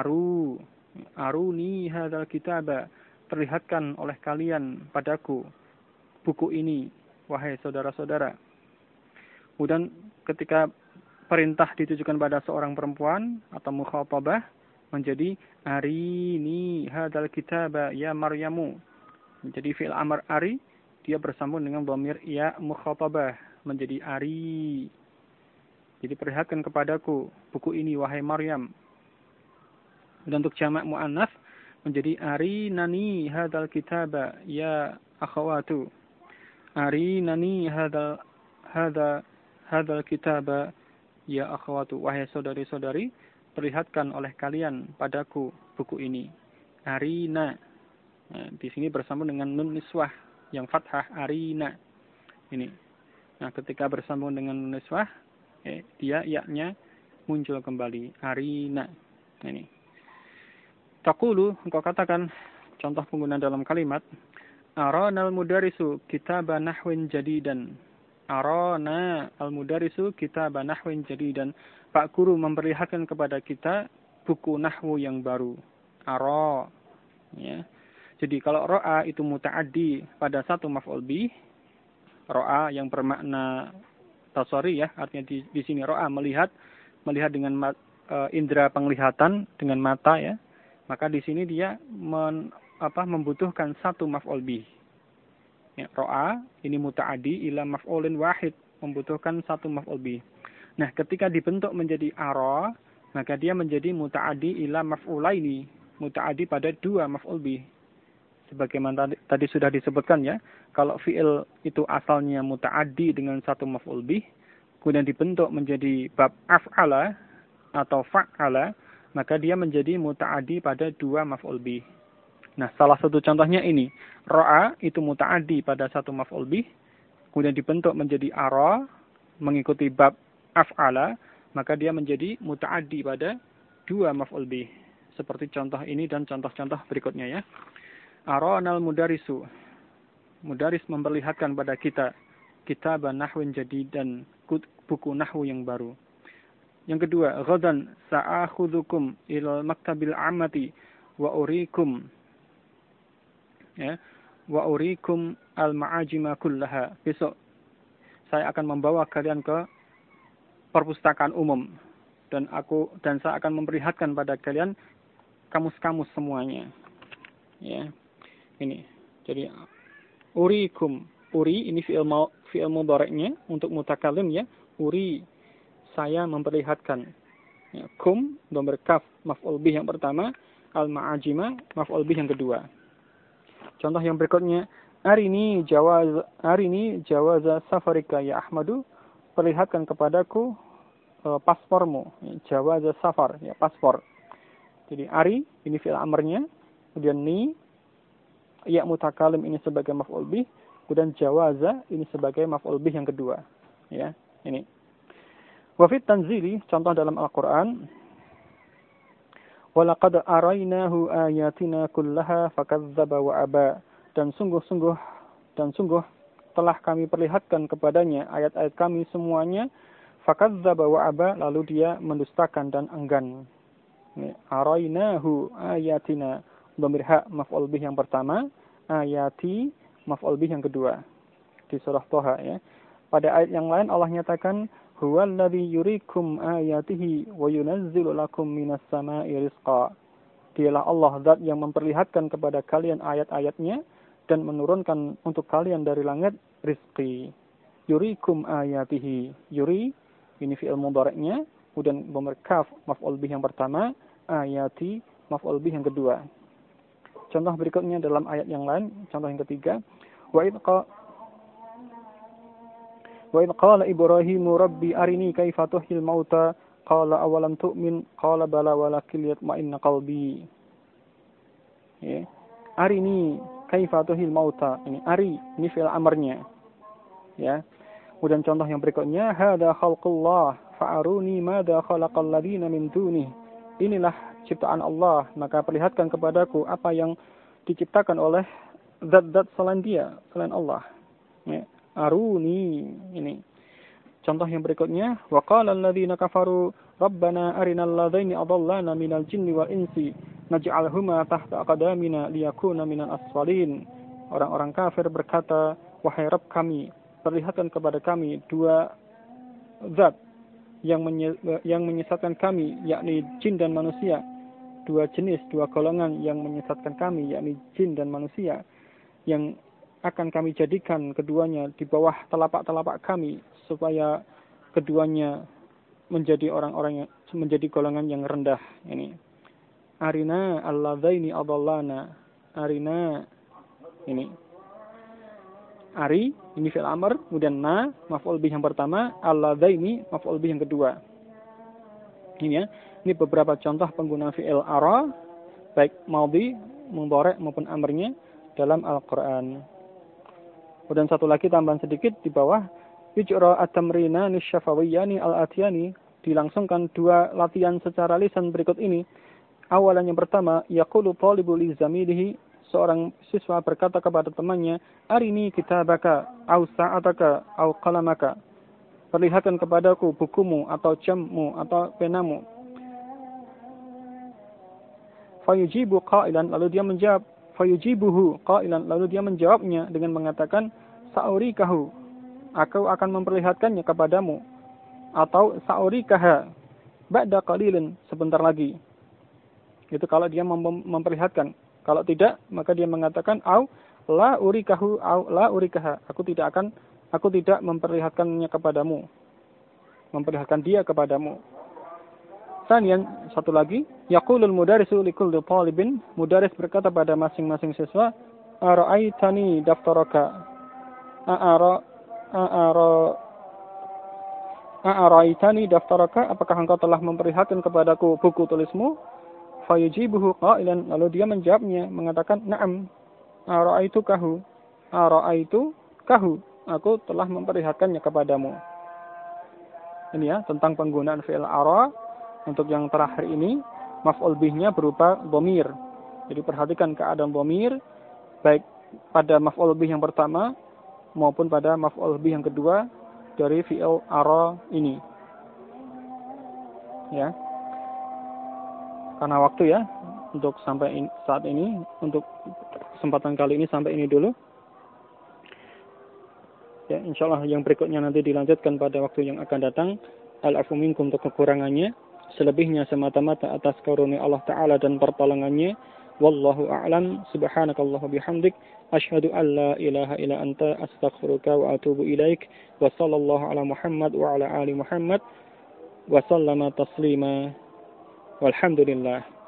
aruni hadzal kitaba. Perlihatkan oleh kalian padaku buku ini wahai saudara-saudara. Kemudian ketika perintah ditujukan pada seorang perempuan atau mukhatabah menjadi arini hadzal kitaba ya Maryamu. Jadi fi'il amar ari dia bersambung dengan dhamir ya mukhatabah menjadi ari. Jadi perlihatkan kepadaku buku ini wahai Maryam. Dan untuk jamak muannats menjadi arinani hadzal kitaba ya akhawatu. Arinani hadzal kitaba ya akhawatu, wahai saudari-saudari, perlihatkan oleh kalian padaku buku ini. Arina. Nah, di sini bersambung dengan nun niswah yang fathah arina. Ini. Nah, ketika bersambung dengan nun niswah, dia ya-nya muncul kembali. Arina. Ini. Taqulu, engkau katakan contoh penggunaan dalam kalimat arana al-mudarisu kitaba nahwin jadidan. Arana al-mudarisu kitaba nahwin jadidan. Pak guru memperlihatkan kepada kita buku nahwu yang baru. Ara. Ya. Jadi kalau ro'a itu muta'addi pada satu maf'ul bih, ro'a yang bermakna tasari ya, artinya di sini ro'a melihat dengan indera penglihatan dengan mata ya. Maka di sini dia membutuhkan satu maf'ul bih. Ya, ro'a ini muta'addi ila maf'ulin wahid, membutuhkan satu maf'ul bih. Nah, ketika dibentuk menjadi ara, maka dia menjadi muta'addi ila maf'ulaini, muta'addi pada dua maf'ul bih. Sebagaimana tadi sudah disebutkan ya, kalau fi'il itu asalnya muta'addi dengan satu maf'ul bih, kemudian dibentuk menjadi bab af'ala atau fa'ala, maka dia menjadi muta'addi pada dua maf'ul bih. Nah, salah satu contohnya ini. Ro'a itu muta'addi pada satu maf'ul bih, kemudian dibentuk menjadi ara, mengikuti bab af'ala, maka dia menjadi muta'addi pada dua maf'ul bih. Seperti contoh ini dan contoh-contoh berikutnya ya. Aranal mudarisu. Mudaris memperlihatkan pada kita kitab nahwin jadid dan buku nahwu yang baru. Yang kedua, ghadan sa'akhudhukum ilal maktabil amati wa urikum al-ma'ajima kullaha. Besok saya akan membawa kalian ke perpustakaan umum dan saya akan memperlihatkan pada kalian kamus-kamus semuanya. Ya. Ini. Jadi urikum, uri ini fi'il mudhari'nya untuk mutakallim ya. Uri, saya memperlihatkan. Ya, kum dhamir kaf maf'ul bih yang pertama, al-ma'ajima maf'ul bih yang kedua. Contoh yang berikutnya, arini jawaza safarika ya Ahmadu, perlihatkan kepadaku paspormu. Jawaza safar, ya paspor. Jadi ari ini fi'il amrnya, kemudian ni ya mutakalim ini sebagai maf'ul bih, kemudian jawaza ini sebagai maf'ul bih yang kedua. Ya, ini. Wa fit tanzili, contoh dalam Al-Qur'an, wa laqad arainahu ayatina kullaha fakadzdzaba wa aba, dan sungguh telah kami perlihatkan kepadanya ayat-ayat kami semuanya, fakadzdzaba wa aba, lalu dia mendustakan dan enggan. Arainahu ayatina, dhamir ha maf'ul bih yang pertama, ayati maf'ul bih yang kedua di surah Thaha ya. Pada ayat yang lain Allah nyatakan huwallazi yurikum ayatihi wa yunazzilu lakum minas sama'i rizqa. Dialah Allah zat yang memperlihatkan kepada kalian ayat-ayatnya dan menurunkan untuk kalian dari langit rizki. Yurikum ayatihi. Yuri ini fi'il mudhari'nya, kemudian dhamir kaf maf'ul bih yang pertama, ayati maf'ul bih yang kedua. Contoh berikutnya dalam ayat yang lain, contoh yang ketiga, wa idh qala Ibrahimu rabbi arini kaifa tuhyil mauta qala awalam tu'min qala bala walakin yatma'inna qalbi. Ya. Arini kaifa tuhyil mauta. Ini ari ini fi'il amrnya. Ya. Kemudian contoh yang berikutnya, hadza khalqullah fa'aruni madza khalaqal ladzina min dunihi. Inilah ciptaan Allah, maka perlihatkan kepadaku apa yang diciptakan oleh zat-zat selain dia, selain Allah. Ya. Aruni ini. Contoh yang berikutnya, wa qala alladziina kafaru rabbana arinal ladzaini adallana minal jinni wal insi naj'alhuma tahta aqdamina liyakuna minal asfalin. Orang-orang kafir berkata, wahai Rabb kami, perlihatkan kepada kami dua zat yang menyesatkan kami, yakni jin dan manusia. Dua jenis, dua golongan yang menyesatkan kami, yakni jin dan manusia, yang akan kami jadikan keduanya di bawah telapak-telapak kami, supaya keduanya menjadi menjadi golongan yang rendah. Ini. Arina alladzaini adallana. Arina ini. Ari ini fi'il amr, kemudian na maf'ul bih yang pertama, alladzaini maf'ul bih yang kedua. Ini ya. Ini beberapa contoh penggunaan fi'il ara baik madhi, mudhari' maupun amrnya dalam Al-Qur'an. Kemudian satu lagi tambahan sedikit di bawah, yujra at-tamrina nisyafawiyani al-atiyani, dilangsungkan dua latihan secara lisan berikut ini. Awalan yang pertama, yaqulu talibu li zamilihi, seorang siswa berkata kepada temannya, arini kitabaka au sa'ataka au qalamaka, perlihatkan kepadaku bukumu atau jammu atau penamu. Fayujibu qailan, lalu dia menjawab, fayujibuhu qailan, lalu dia menjawabnya dengan mengatakan, sa'urikahu, aku akan memperlihatkannya kepadamu, atau sa'urikaha ba'da qalilin, sebentar lagi. Itu kalau dia memperlihatkan. Kalau tidak, maka dia mengatakan au la urikahu au la urikaha, aku tidak memperlihatkannya kepadamu, memperlihatkan dia kepadamu. Kemudian satu lagi, yaqulul mudarisu likulli talibin, mudaris berkata pada masing-masing siswa, ara'aitani daftaraka, a'araitani daftaraka, apakah engkau telah memperlihatkan kepadaku buku tulismu? Fayujibuhu qailan, lalu dia menjawabnya mengatakan na'am, ara'aitukahu, aku telah memperlihatkannya kepadamu. Ini ya, tentang penggunaan fi'il ara. Untuk yang terakhir ini, maf'ul bihnya berupa dhamir. Jadi perhatikan keadaan dhamir, baik pada maf'ul bih yang pertama maupun pada maf'ul bih yang kedua dari fi'il ara ini. Ya. Karena waktu ya, untuk sampai saat ini, untuk kesempatan kali ini sampai ini dulu. Ya, insyaallah yang berikutnya nanti dilanjutkan pada waktu yang akan datang. Al-afu minkum untuk kekurangannya, selebihnya semata-mata atas karunia Allah Ta'ala dan pertolongannya. Wallahu a'lam. Subhanakallah bihamdik, asyhadu an la ilaha illa anta, astaghfiruka wa atubu ilaik. Wa sallallahu ala Muhammad wa ala ali Muhammad wa sallama taslima. Walhamdulillah.